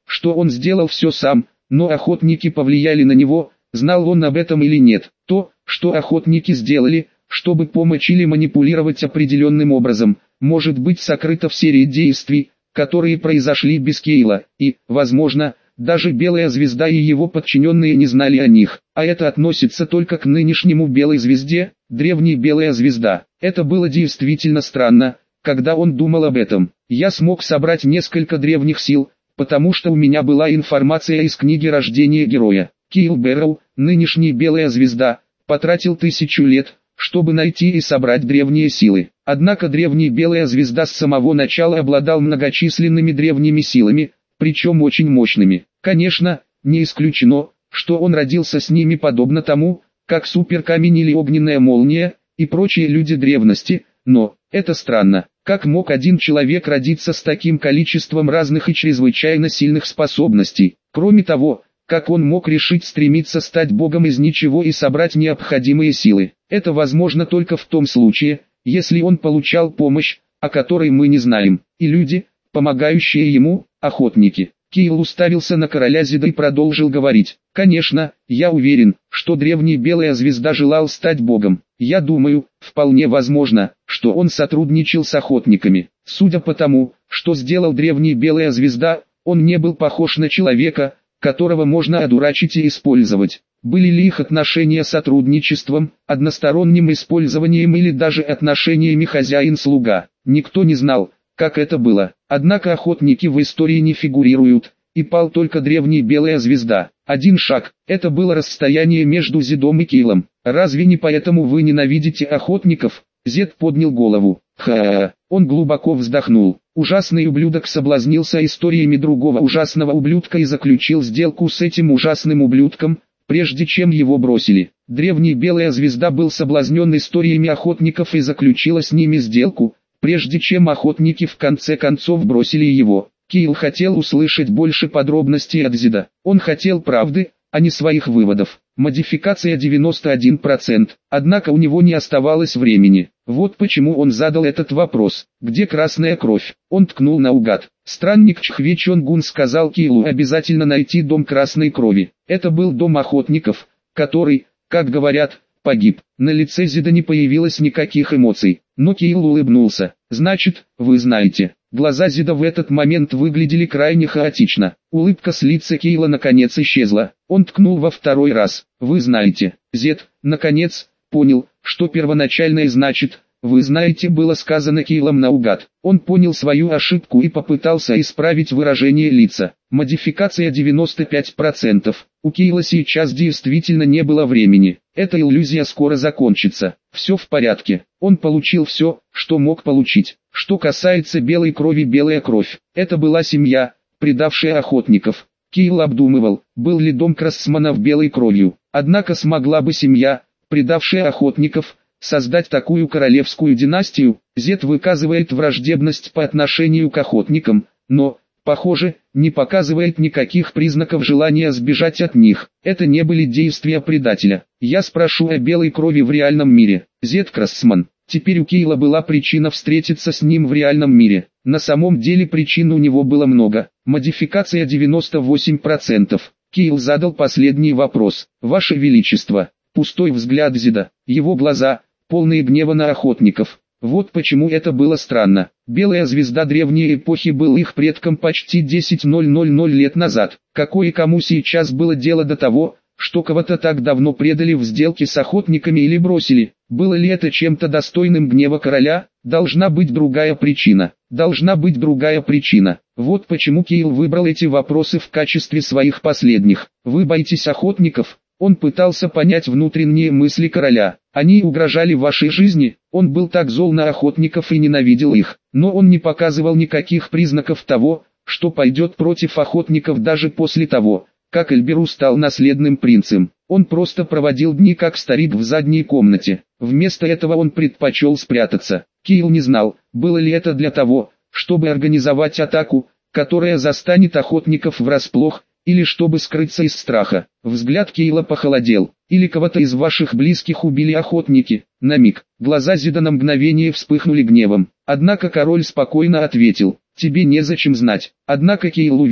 что он сделал все сам, но охотники повлияли на него, знал он об этом или нет. То, что охотники сделали, чтобы помочь или манипулировать определенным образом, может быть сокрыто в серии действий, которые произошли без Кейла, и, возможно, даже Белая Звезда и его подчиненные не знали о них. А это относится только к нынешнему Белой Звезде, древней Белая Звезда. Это было действительно странно, когда он думал об этом. Я смог собрать несколько древних сил, потому что у меня была информация из книги рождения героя. Кейл Бэрроу, нынешний Белая Звезда, потратил тысячу лет, чтобы найти и собрать древние силы. Однако древний Белая Звезда с самого начала обладал многочисленными древними силами, причем очень мощными. Конечно, не исключено, что он родился с ними подобно тому, как суперкамень или огненная молния, и прочие люди древности, но, это странно, как мог один человек родиться с таким количеством разных и чрезвычайно сильных способностей. Кроме того, как он мог решить стремиться стать богом из ничего и собрать необходимые силы. Это возможно только в том случае, если он получал помощь, о которой мы не знаем, и люди, помогающие ему, охотники. Кейл уставился на короля Зида и продолжил говорить. Конечно, я уверен, что древний Белая Звезда желал стать богом. Я думаю, вполне возможно, что он сотрудничал с охотниками. Судя по тому, что сделал древний Белая Звезда, он не был похож на человека, которого можно одурачить и использовать. Были ли их отношения сотрудничеством, односторонним использованием или даже отношениями хозяин-слуга? Никто не знал, как это было. Однако охотники в истории не фигурируют, и пал только древний Белая Звезда. Один шаг, это было расстояние между Зидом и Кейлом. Разве не поэтому вы ненавидите охотников? Зид поднял голову. Ха-ха-ха. Он глубоко вздохнул. Ужасный ублюдок соблазнился историями другого ужасного ублюдка и заключил сделку с этим ужасным ублюдком, прежде чем его бросили. Древний Белая Звезда был соблазнен историями охотников и заключила с ними сделку, прежде чем охотники в конце концов бросили его. Кейл хотел услышать больше подробностей от Зида. Он хотел правды, а не своих выводов. Модификация девяносто один процент, однако у него не оставалось времени. Вот почему он задал этот вопрос. Где красная кровь? Он ткнул наугад. Странник Чхве Чонгун сказал Кейлу обязательно найти дом красной крови. Это был дом охотников, который, как говорят, погиб. На лице Зида не появилось никаких эмоций, но Кейл улыбнулся. Значит, вы знаете. Глаза Зида в этот момент выглядели крайне хаотично. Улыбка с лица Кейла наконец исчезла. Он ткнул во второй раз. Вы знаете. Зид, наконец, понял, что первоначальное значит, вы знаете, было сказано Кейлом наугад. Он понял свою ошибку и попытался исправить выражение лица. Модификация девяносто пять процентов. У Кейла сейчас действительно не было времени. Эта иллюзия скоро закончится. Все в порядке. Он получил все, что мог получить. Что касается белой крови, белая кровь. Это была семья, предавшая охотников. Кейл обдумывал, был ли дом Крассманов белой кровью. Однако смогла бы семья, предавшая охотников, создать такую королевскую династию? Зед выказывает враждебность по отношению к охотникам, но, похоже, не показывает никаких признаков желания сбежать от них. Это не были действия предателя. Я спрошу о белой крови в реальном мире. Зед Крассман. Теперь у Кейла была причина встретиться с ним в реальном мире. На самом деле причин у него было много. Модификация девяносто восемь процентов. Кейл задал последний вопрос. Ваше Величество. Пустой взгляд Зида. Его глаза, полные гнева на охотников. Вот почему это было странно. Белая Звезда древней эпохи был их предком почти десять тысяч лет назад. Какое кому сейчас было дело до того, что кого-то так давно предали в сделке с охотниками или бросили? Было ли это чем-то достойным гнева короля? Должна быть другая причина. Должна быть другая причина. Вот почему Кейл выбрал эти вопросы в качестве своих последних. Вы боитесь охотников? Он пытался понять внутренние мысли короля. Они угрожали вашей жизни? Он был так зол на охотников и ненавидел их. Но он не показывал никаких признаков того, что пойдет против охотников даже после того, как Эльберу стал наследным принцем. Он просто проводил дни как старик в задней комнате. Вместо этого он предпочел спрятаться. Кейл не знал, было ли это для того, чтобы организовать атаку, которая застанет охотников врасплох, или чтобы скрыться из страха. Взгляд Кейла похолодел. Или кого-то из ваших близких убили охотники? На миг, глаза Зида на мгновение вспыхнули гневом. Однако король спокойно ответил, тебе незачем знать. Однако Кейл увидел,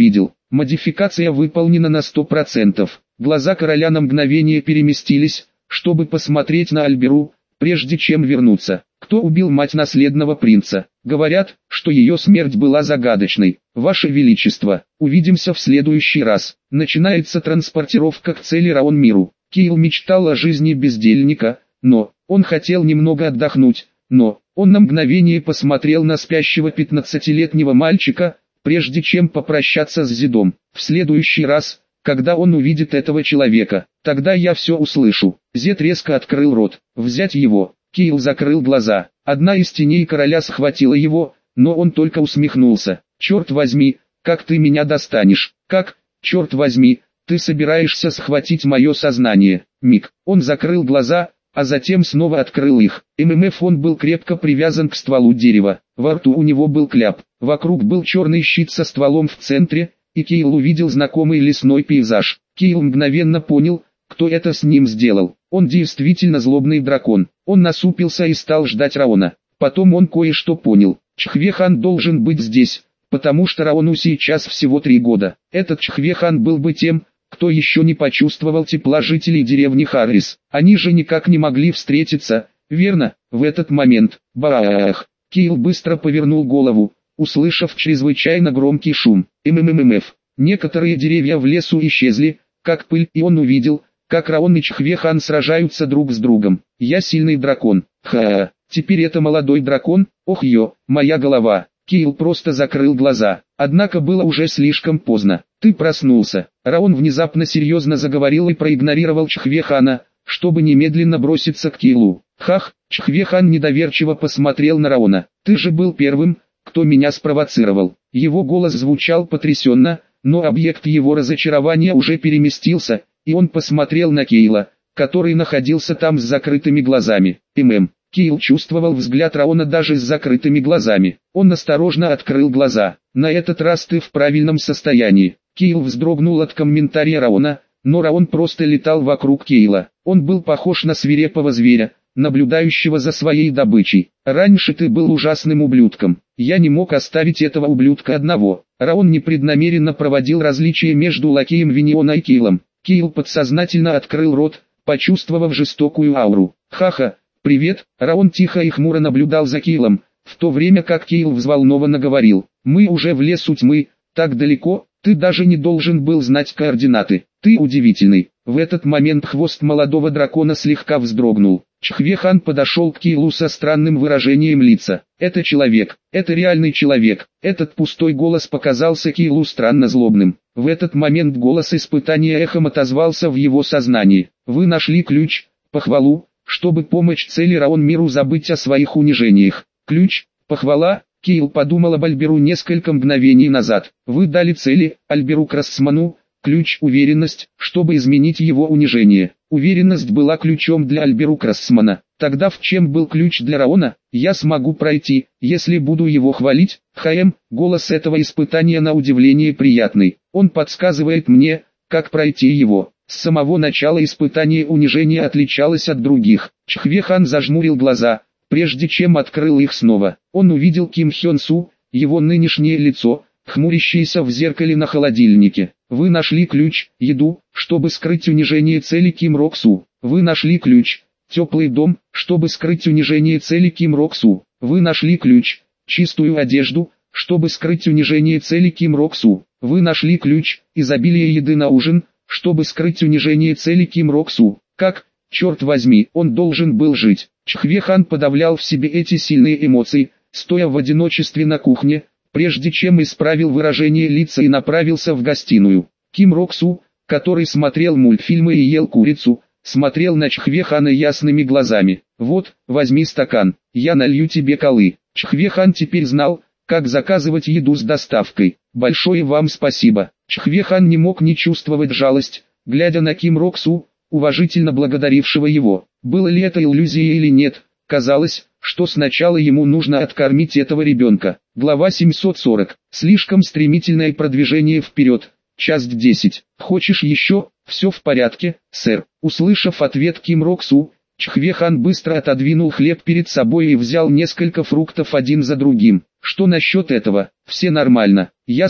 Модификация выполнена на сто процентов. Глаза короля на мгновение переместились, чтобы посмотреть на Альберу, прежде чем вернуться. Кто убил мать наследного принца? Говорят, что ее смерть была загадочной. Ваше Величество, увидимся в следующий раз. Начинается транспортировка к цели Раон-Миру. Киил мечтал о жизни бездельника, но он хотел немного отдохнуть, но он на мгновение посмотрел на спящего пятнадцатилетнего мальчика, прежде чем попрощаться с Зидом. В следующий раз, когда он увидит этого человека, тогда я все услышу. Зед резко открыл рот. Взять его. Киил закрыл глаза. Одна из теней короля схватила его, но он только усмехнулся. Черт возьми, как ты меня достанешь? Как, черт возьми, ты собираешься схватить мое сознание? Миг. Он закрыл глаза, а затем снова открыл их. ММФ он был крепко привязан к стволу дерева. Во рту у него был кляп. Вокруг был черный щит со стволом в центре, и Киил увидел знакомый лесной пейзаж. Киил мгновенно понял, кто это с ним сделал. Он действительно злобный дракон. Он насупился и стал ждать Раона. Потом он кое-что понял. Чхве-хан должен быть здесь, потому что Раону сейчас всего три года. Этот Чхве-хан был бы тем, кто еще не почувствовал тепла жителей деревни Харрис. Они же никак не могли встретиться, верно? В этот момент, баах, Киил быстро повернул голову, услышав чрезвычайно громкий шум. МММФ. Некоторые деревья в лесу исчезли, как пыль, и он увидел, как Раон и Чхве-хан сражаются друг с другом. Я сильный дракон. Ха-ха. Теперь это молодой дракон? Ох ё, моя голова. Киил просто закрыл глаза. Однако было уже слишком поздно. Ты проснулся. Раон внезапно серьезно заговорил и проигнорировал Чхве-хана, чтобы немедленно броситься к Киилу. Хах, Чхве-хан недоверчиво посмотрел на Раона. Ты же был первым, кто меня спровоцировал. Его голос звучал потрясенно, но объект его разочарования уже переместился, и он посмотрел на Киила, который находился там с закрытыми глазами. ММ. Киил чувствовал взгляд Раона даже с закрытыми глазами. Он осторожно открыл глаза. На этот раз ты в правильном состоянии. Киил вздрогнул от комментария Раона, но Раон просто летал вокруг Киила. Он был похож на свирепого зверя, наблюдающего за своей добычей. Раньше ты был ужасным ублюдком. Я не мог оставить этого ублюдка одного. Раон непреднамеренно проводил различие между лакеем Виниона и Киилом. Киил подсознательно открыл рот, почувствовав жестокую ауру. Ха-ха, привет. Раон тихо и хмуро наблюдал за Киилом, в то время как Киил взволнованно говорил. Мы уже в лесу тьмы, так далеко, ты даже не должен был знать координаты. Ты удивительный. В этот момент хвост молодого дракона слегка вздрогнул. Чхве-хан подошел к Киилу со странным выражением лица. Это человек, это реальный человек. Этот пустой голос показался Киилу странно злобным. В этот момент голос испытания эхом отозвался в его сознании. Вы нашли ключ, похвалу, чтобы помочь цели Раон-Миру забыть о своих унижениях. Ключ, похвала, Киил подумал об Альберу несколько мгновений назад. Вы дали цели, Альберу Красману, ключ уверенность, чтобы изменить его унижение. Уверенность была ключом для Альберу Красмана. Тогда в чем был ключ для Раона? Я смогу пройти, если буду его хвалить. Хаэм, голос этого испытания на удивление приятный. Он подсказывает мне, как пройти его. С самого начала испытание унижения отличалось от других. Чхве-хан зажмурил глаза, прежде чем открыл их снова. Он увидел Ким Хён Су, его нынешнее лицо, хмурящееся в зеркале на холодильнике. Вы нашли ключ, еду, чтобы скрыть унижение цели Ким Рок Су. Вы нашли ключ, теплый дом, чтобы скрыть унижение цели Ким Рок Су. Вы нашли ключ, чистую одежду, чтобы скрыть унижение цели Ким Рок Су. Вы нашли ключ, изобилие еды на ужин, чтобы скрыть унижение цели Ким Рок Су. Как, черт возьми, он должен был жить? Чхве-хан подавлял в себе эти сильные эмоции, стоя в одиночестве на кухне, прежде чем исправил выражение лица и направился в гостиную. Ким Рок Су, который смотрел мультфильмы и ел курицу, смотрел на Чхве-хана ясными глазами. «Вот, возьми стакан, я налью тебе колы». Чхве-хан теперь знал, как заказывать еду с доставкой. «Большое вам спасибо». Чхве-хан не мог не чувствовать жалость, глядя на Ким Рок Су, уважительно благодарившего его. Было ли это иллюзия или нет, казалось, что сначала ему нужно откормить этого ребенка. Глава семьсот сорок. Слишком стремительное продвижение вперед. Часть десять. Хочешь еще? Все в порядке, сэр. Услышав ответ Ким Рок Су, Чхве-хан быстро отодвинул хлеб перед собой и взял несколько фруктов один за другим. Что насчет этого? Все нормально. Я сыт,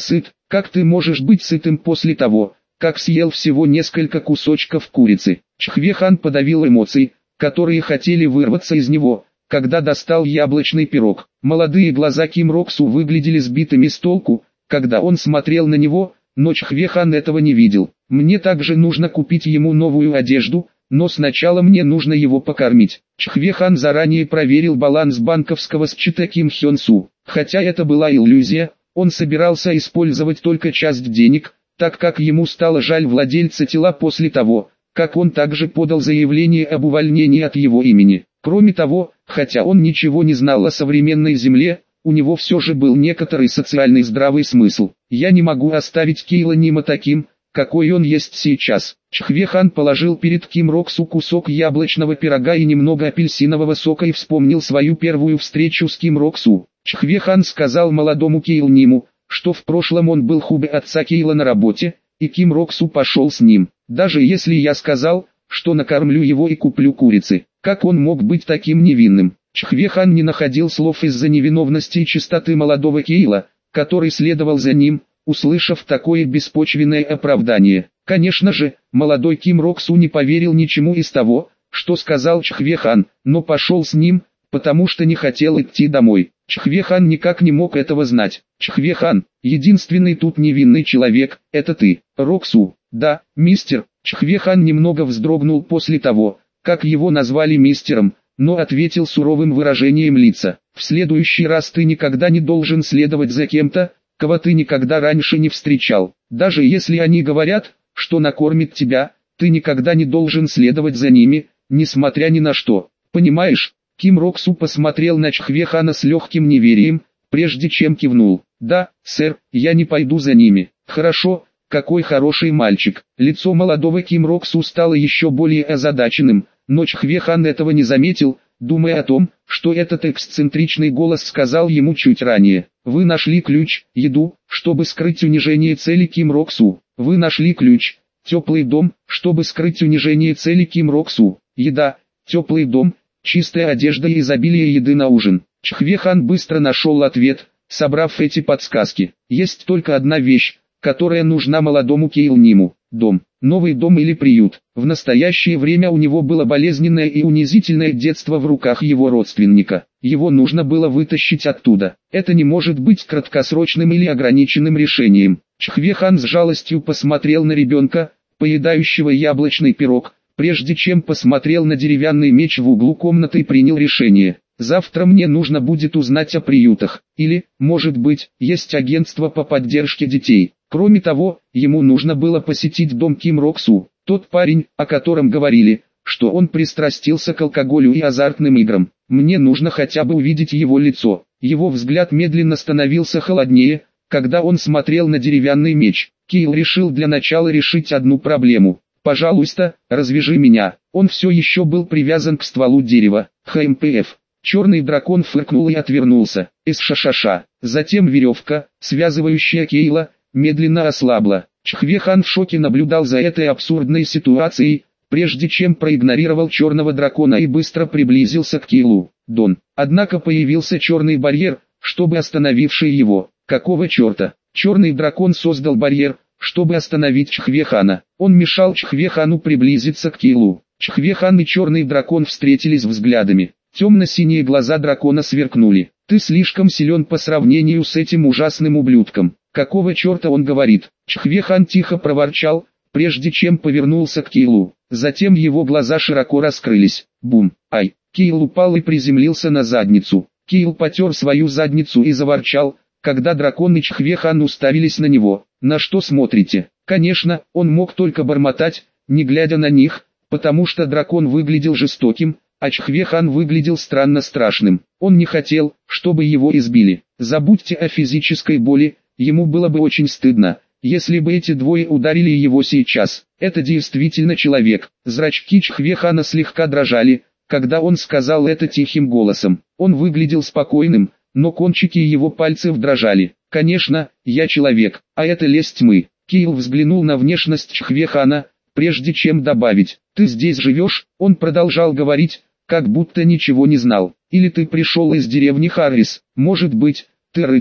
Как ты можешь быть сытым после того, как съел всего несколько кусочков курицы? Чхве-хан подавил эмоции, которые хотели вырваться из него, когда достал яблочный пирог. Молодые глаза Ким Рок-су выглядели сбитыми с толку, когда он смотрел на него, но Чхве-хан этого не видел. Мне также нужно купить ему новую одежду, но сначала мне нужно его покормить. Чхве-хан заранее проверил баланс банковского счета Ким Хён-су. Хотя это была иллюзия, он собирался использовать только часть денег, так как ему стало жаль владельца тела после того, как он также подал заявление об увольнении от его имени. Кроме того, хотя он ничего не знал о современной земле, у него все же был некоторый социальный здравый смысл. Я не могу оставить Кейла Нима таким, какой он есть сейчас. Чхве-хан положил перед Ким Рок-су кусок яблочного пирога и немного апельсинового сока и вспомнил свою первую встречу с Ким Рок-су. Чхве-хан сказал молодому Кейл Ниму, что в прошлом он был хубе отца Кейла на работе, и Ким Рок-су пошел с ним. Даже если я сказал, что накормлю его и куплю курицы, как он мог быть таким невинным? Чхве-хан не находил слов из-за невиновности и чистоты молодого Кейла, который следовал за ним, услышав такое беспочвенное оправдание. Конечно же, молодой Ким Рок-су не поверил ничему из того, что сказал Чхве-хан, но пошел с ним, потому что не хотел идти домой. Чхве-хан никак не мог этого знать. Чхве-хан, единственный тут невинный человек, это ты. Рок-су, да, мистер. Чхве-хан немного вздрогнул после того, как его назвали мистером, но ответил суровым выражением лица. В следующий раз ты никогда не должен следовать за кем-то, кого ты никогда раньше не встречал. Даже если они говорят, что накормят тебя, ты никогда не должен следовать за ними, несмотря ни на что. Понимаешь? Ким Рок-су посмотрел на Чхве-хана с легким неверием, прежде чем кивнул. Да, сэр, я не пойду за ними. Хорошо, какой хороший мальчик. Лицо молодого Ким Рок-су стало еще более озадаченным, но Чхве-хан этого не заметил, думая о том, что этот эксцентричный голос сказал ему чуть ранее. Вы нашли ключ, еду, чтобы скрыть унижение цели Ким Рок-су. Вы нашли ключ, теплый дом, чтобы скрыть унижение цели Ким Рок-су. Еда, теплый дом, чистая одежда и изобилие еды на ужин. Чхве-хан быстро нашел ответ, собрав эти подсказки. Есть только одна вещь, которая нужна молодому Кейл Ниму. Дом. Новый дом или приют. В настоящее время у него было болезненное и унизительное детство в руках его родственника. Его нужно было вытащить оттуда. Это не может быть краткосрочным или ограниченным решением. Чхве-хан с жалостью посмотрел на ребенка, поедающего яблочный пирог, прежде чем посмотрел на деревянный меч в углу комнаты и принял решение. Завтра мне нужно будет узнать о приютах, или, может быть, есть агентство по поддержке детей. Кроме того, ему нужно было посетить дом Ким Рок-су, тот парень, о котором говорили, что он пристрастился к алкоголю и азартным играм. Мне нужно хотя бы увидеть его лицо. Его взгляд медленно становился холоднее, когда он смотрел на деревянный меч. Кейл решил для начала решить одну проблему. «Пожалуйста, развяжи меня». Он все еще был привязан к стволу дерева. ХМПФ. Черный дракон фыркнул и отвернулся. Эс-ша-ша-ша. Затем веревка, связывающая Кейла, медленно ослабла. Чхве-хан в шоке наблюдал за этой абсурдной ситуацией, прежде чем проигнорировал черного дракона и быстро приблизился к Кейлу. Дон. Однако появился черный барьер, чтобы остановивший его. Какого черта? Черный дракон создал барьер, чтобы остановить Чхве-хана. Он мешал Чхве-хану приблизиться к Кейлу. Чхве-хан и черный дракон встретились взглядами. Темно-синие глаза дракона сверкнули. «Ты слишком силен по сравнению с этим ужасным ублюдком. Какого черта он говорит?» Чхве-хан тихо проворчал, прежде чем повернулся к Кейлу. Затем его глаза широко раскрылись. Бум! Ай! Кейл упал и приземлился на задницу. Кейл потер свою задницу и заворчал, когда дракон и Чхве-хан уставились на него. «На что смотрите?» Конечно, он мог только бормотать, не глядя на них, потому что дракон выглядел жестоким, а Чхве-хан выглядел странно страшным. Он не хотел, чтобы его избили. Забудьте о физической боли, ему было бы очень стыдно, если бы эти двое ударили его сейчас. Это действительно человек. Зрачки Чхве-хана слегка дрожали, когда он сказал это тихим голосом. Он выглядел спокойным, но кончики его пальцев дрожали. «Конечно, я человек, а это лесть тьмы». Кейл взглянул на внешность Чхве-хана, прежде чем добавить: «Ты здесь живешь?» Он продолжал говорить, как будто ничего не знал. «Или ты пришел из деревни Харрис? Может быть, ты рыцарь,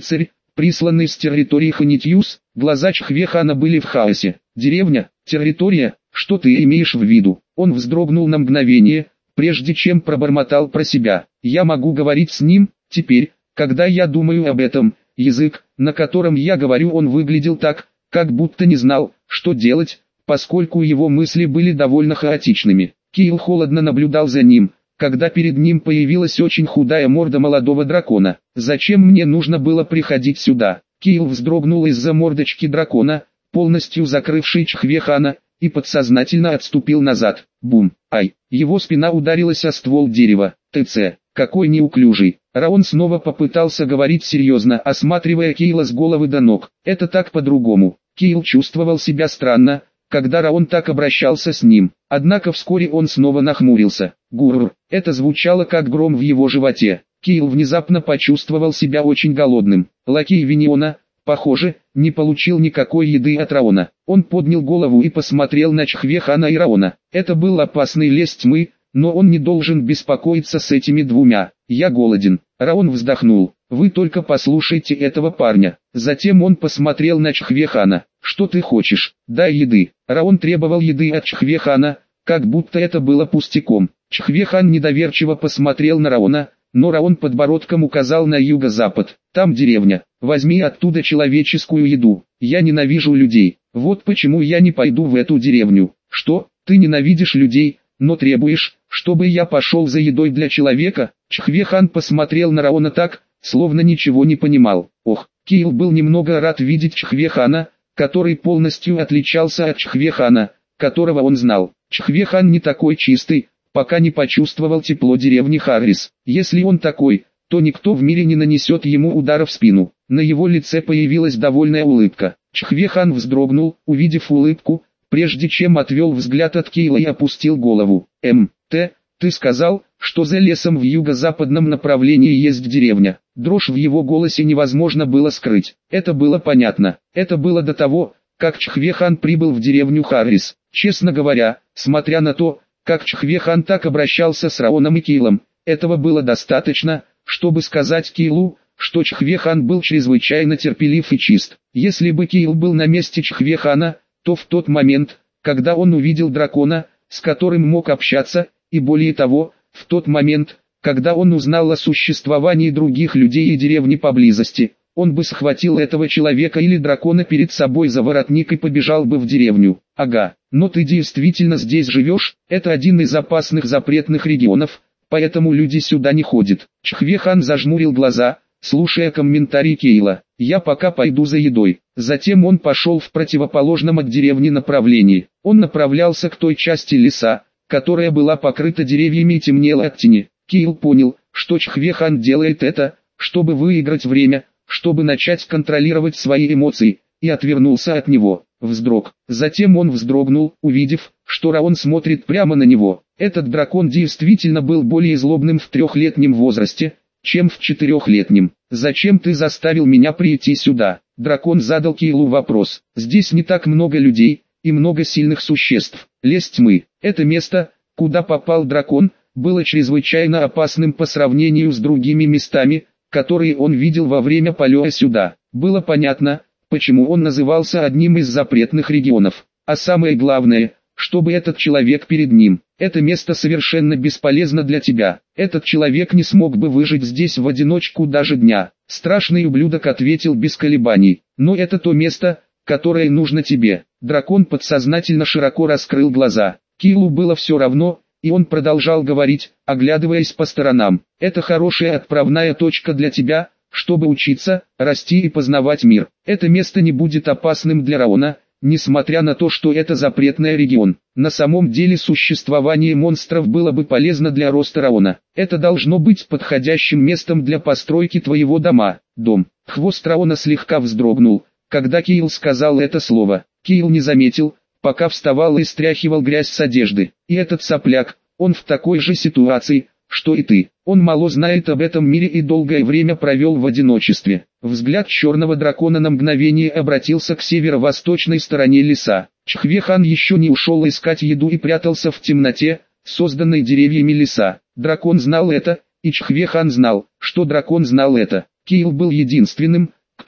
присланный с территории Ханитьюс. Глаза Чхвехана были в хаосе. Деревня, территория, что ты имеешь в виду? Он вздрогнул на мгновение, прежде чем пробормотал про себя. Я могу говорить с ним, теперь, когда я думаю об этом. Язык, на котором я говорю, он выглядел так, как будто не знал, что делать, поскольку его мысли были довольно хаотичными. Киил холодно наблюдал за ним, когда перед ним появилась очень худая морда молодого дракона. Зачем мне нужно было приходить сюда? Киил вздрогнул из-за мордочки дракона, полностью закрывшей Чхвехана, и подсознательно отступил назад. Бум! Ай! Его спина ударилась о ствол дерева. ТЦ! Какой неуклюжий! Раон снова попытался говорить серьезно, осматривая Киила с головы до ног. Это так по-другому. Киил чувствовал себя странно, когда Раон так обращался с ним. Однако вскоре он снова нахмурился. Гурр! Это звучало как гром в его животе. Киил внезапно почувствовал себя очень голодным. Лакей Виниона, похоже, не получил никакой еды от Раона. Он поднял голову и посмотрел на Чхвехана и Раона. Это был опасный лес тьмы, но он не должен беспокоиться с этими двумя. Я голоден. Раон вздохнул. Вы только послушайте этого парня. Затем он посмотрел на Чхвехана. Что ты хочешь? Дай еды. Раон требовал еды от Чхвехана, как будто это было пустяком. Чхвехан недоверчиво посмотрел на Раона, но Раон подбородком указал на юго-запад. Там деревня. Возьми оттуда человеческую еду. Я ненавижу людей. Вот почему я не пойду в эту деревню. Что? Ты ненавидишь людей, но требуешь, чтобы я пошел за едой для человека? Чхвехан посмотрел на Раона так, словно ничего не понимал. Ох, Киил был немного рад видеть Чхвехана, который полностью отличался от Чхвехана, которого он знал. Чхвехан не такой чистый, пока не почувствовал тепло деревни Харрис. Если он такой, то никто в мире не нанесет ему удара в спину. На его лице появилась довольная улыбка. Чхвехан вздрогнул, увидев улыбку, прежде чем отвел взгляд от Киила и опустил голову. Эм, Т, ты сказал, что за лесом в юго-западном направлении есть деревня. Дрожь в его голосе невозможно было скрыть. Это было понятно. Это было до того, как Чхвехан прибыл в деревню Харрис. Честно говоря, смотря на то, как Чхвехан так обращался с Раоном и Киилом, этого было достаточно, чтобы сказать Киилу, что Чхвехан был чрезвычайно терпелив и чист. Если бы Киил был на месте Чхвехана, то в тот момент, когда он увидел дракона, с которым мог общаться, и более того, в тот момент, когда он узнал о существовании других людей и деревни поблизости, он бы схватил этого человека или дракона перед собой за воротник и побежал бы в деревню. Ага, но ты действительно здесь живешь? Это один из опасных запретных регионов, поэтому люди сюда не ходят. Чхвехан зажмурил глаза, слушая комментарии Киила. Я пока пойду за едой. Затем он пошел в противоположном от деревни направлении. Он направлялся к той части леса, которая была покрыта деревьями и темнела от тени. Киил понял, что Чхвехан делает это, чтобы выиграть время, чтобы начать контролировать свои эмоции, и отвернулся от него. Вздрог. Затем он вздрогнул, увидев, что Раон смотрит прямо на него. Этот дракон действительно был более злобным в трехлетнем возрасте, чем в четырехлетнем. «Зачем ты заставил меня прийти сюда?» Дракон задал Киилу вопрос. «Здесь не так много людей, и много сильных существ. Лес тьмы. Это место, куда попал дракон, было чрезвычайно опасным по сравнению с другими местами, которые он видел во время полета сюда. Было понятно, почему он назывался одним из запретных регионов. А самое главное, чтобы этот человек перед ним. Это место совершенно бесполезно для тебя. Этот человек не смог бы выжить здесь в одиночку даже дня». Страшный ублюдок ответил без колебаний. «Но это то место, которое нужно тебе». Дракон подсознательно широко раскрыл глаза. Киилу было все равно, и он продолжал говорить, оглядываясь по сторонам. «Это хорошая отправная точка для тебя, чтобы учиться, расти и познавать мир. Это место не будет опасным для Раона, несмотря на то, что это запретный регион. На самом деле существование монстров было бы полезно для роста Раона. Это должно быть подходящим местом для постройки твоего дома». Дом. Хвост Раона слегка вздрогнул, когда Киил сказал это слово. Киил не заметил, пока вставал и стряхивал грязь с одежды. И этот сопляк, он в такой же ситуации, что и ты. Он мало знает об этом мире и долгое время провел в одиночестве. Взгляд черного дракона на мгновение обратился к северо-восточной стороне леса. Чхвехан еще не ушел искать еду и прятался в темноте, созданной деревьями леса. Дракон знал это, и Чхвехан знал, что дракон знал это. Киил был единственным, кто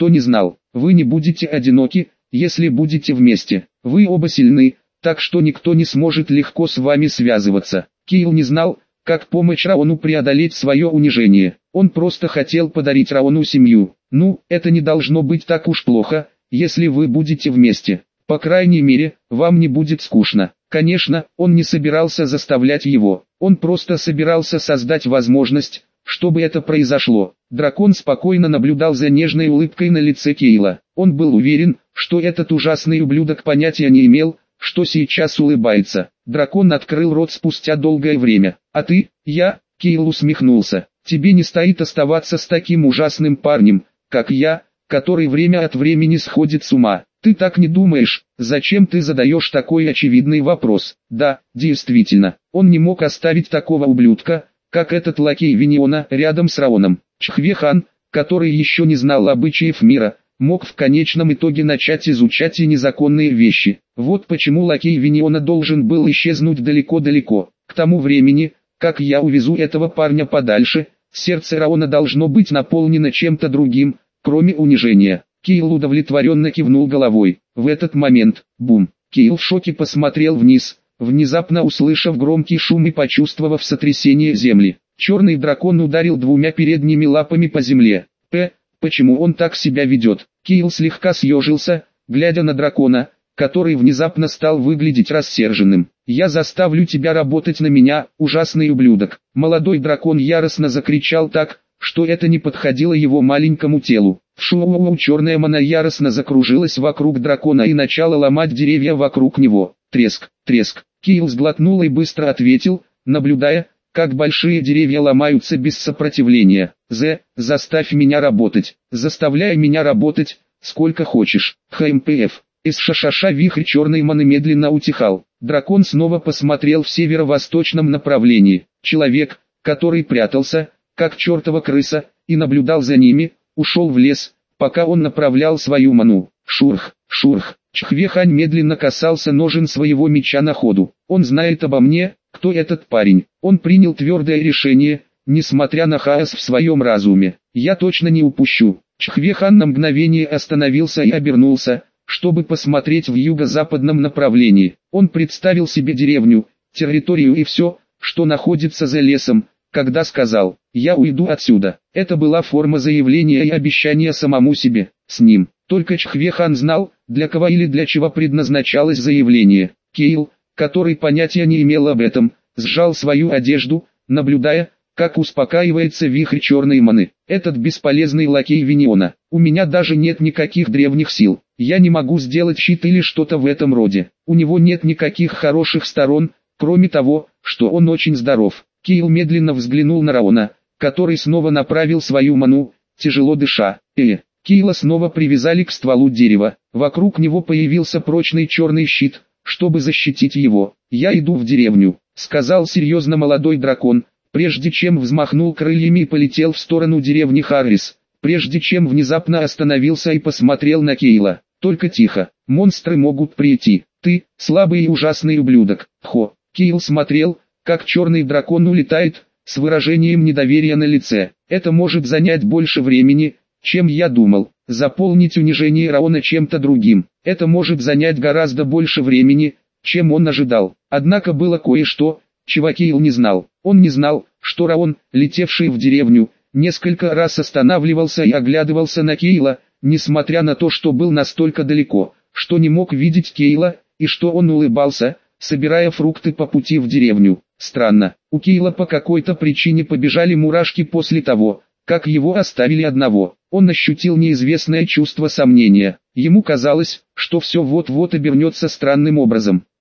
никто не знал. Вы не будете одиноки, если будете вместе. Вы оба сильны, так что никто не сможет легко с вами связываться. Кейл не знал, как помочь Раону преодолеть свое унижение. Он просто хотел подарить Раону семью. Ну, это не должно быть так уж плохо, если вы будете вместе. По крайней мере, вам не будет скучно. Конечно, он не собирался заставлять его. Он просто собирался создать возможность, чтобы это произошло. Дракон спокойно наблюдал за нежной улыбкой на лице Кейла. Он был уверен, что этот ужасный ублюдок понятия не имел, что сейчас улыбается. Дракон открыл рот спустя долгое время. «А ты, я?» Кейл усмехнулся. «Тебе не стоит оставаться с таким ужасным парнем, как я, который время от времени сходит с ума. Ты так не думаешь? Зачем ты задаешь такой очевидный вопрос?» Да, действительно, он не мог оставить такого ублюдка, как этот лакей Виниона, рядом с Раоном. Чхве-хан, который еще не знал обычаев мира, мог в конечном итоге начать изучать и незаконные вещи. Вот почему лакей Виниона должен был исчезнуть далеко-далеко. К тому времени, как я увезу этого парня подальше, сердце Раона должно быть наполнено чем-то другим, кроме унижения. Кейл удовлетворенно кивнул головой. В этот момент, бум, Кейл в шоке посмотрел вниз, внезапно услышав громкий шум и почувствовав сотрясение земли. Черный дракон ударил двумя передними лапами по земле. П. Почему он так себя ведет? Кейл слегка съежился, глядя на дракона, который внезапно стал выглядеть рассерженным. «Я заставлю тебя работать на меня, ужасный ублюдок!» Молодой дракон яростно закричал так, что это не подходило его маленькому телу. Шоу, черная мана яростно закружилась вокруг дракона и начала ломать деревья вокруг него. Треск, треск. Кейл сглотнул и быстро ответил, наблюдая, как большие деревья ломаются без сопротивления. «З, заставь меня работать, заставляй меня работать, сколько хочешь». ХМПФ. Из шашаша вихрь черной маны медленно утихал. Дракон снова посмотрел в северо-восточном направлении. Человек, который прятался, как чертова крыса, и наблюдал за ними, ушел в лес, пока он направлял свою ману. Шурх, шурх. Чхве-хань медленно касался ножен своего меча на ходу. Он знает обо мне, кто этот парень. Он принял твердое решение, несмотря на хаос в своем разуме. Я точно не упущу. Чхве-хан на мгновение остановился и обернулся, чтобы посмотреть в юго-западном направлении. Он представил себе деревню, территорию и все, что находится за лесом, когда сказал: «Я уйду отсюда». Это была форма заявления и обещания самому себе. С ним. Только Чхве-хан знал, для кого или для чего предназначалось заявление. Кейл, который понятия не имел об этом, сжал свою одежду, наблюдая, как успокаивается вихрь черной маны. Этот бесполезный лакей Виниона. У меня даже нет никаких древних сил. Я не могу сделать щит или что-то в этом роде. У него нет никаких хороших сторон, кроме того, что он очень здоров. Кейл медленно взглянул на Раона, который снова направил свою ману, тяжело дыша. Э, Кейла снова привязали к стволу дерева. Вокруг него появился прочный черный щит, чтобы защитить его. «Я иду в деревню», — сказал серьезно молодой дракон, прежде чем взмахнул крыльями и полетел в сторону деревни Харрис, прежде чем внезапно остановился и посмотрел на Кейла. «Только тихо, монстры могут прийти. Ты, слабый и ужасный ублюдок». Хо. Кейл смотрел, как черный дракон улетает, с выражением недоверия на лице. «Это может занять больше времени, чем я думал. Заполнить унижение Раона чем-то другим. Это может занять гораздо больше времени, чем он ожидал». Однако было кое-что, чего Кейл не знал. Он не знал, что Раон, летевший в деревню, несколько раз останавливался и оглядывался на Кейла, несмотря на то, что был настолько далеко, что не мог видеть Кейла, и что он улыбался, собирая фрукты по пути в деревню. Странно, у Кейла по какой-то причине побежали мурашки после того, как его оставили одного. Он ощутил неизвестное чувство сомнения. Ему казалось, что все вот-вот обернется странным образом.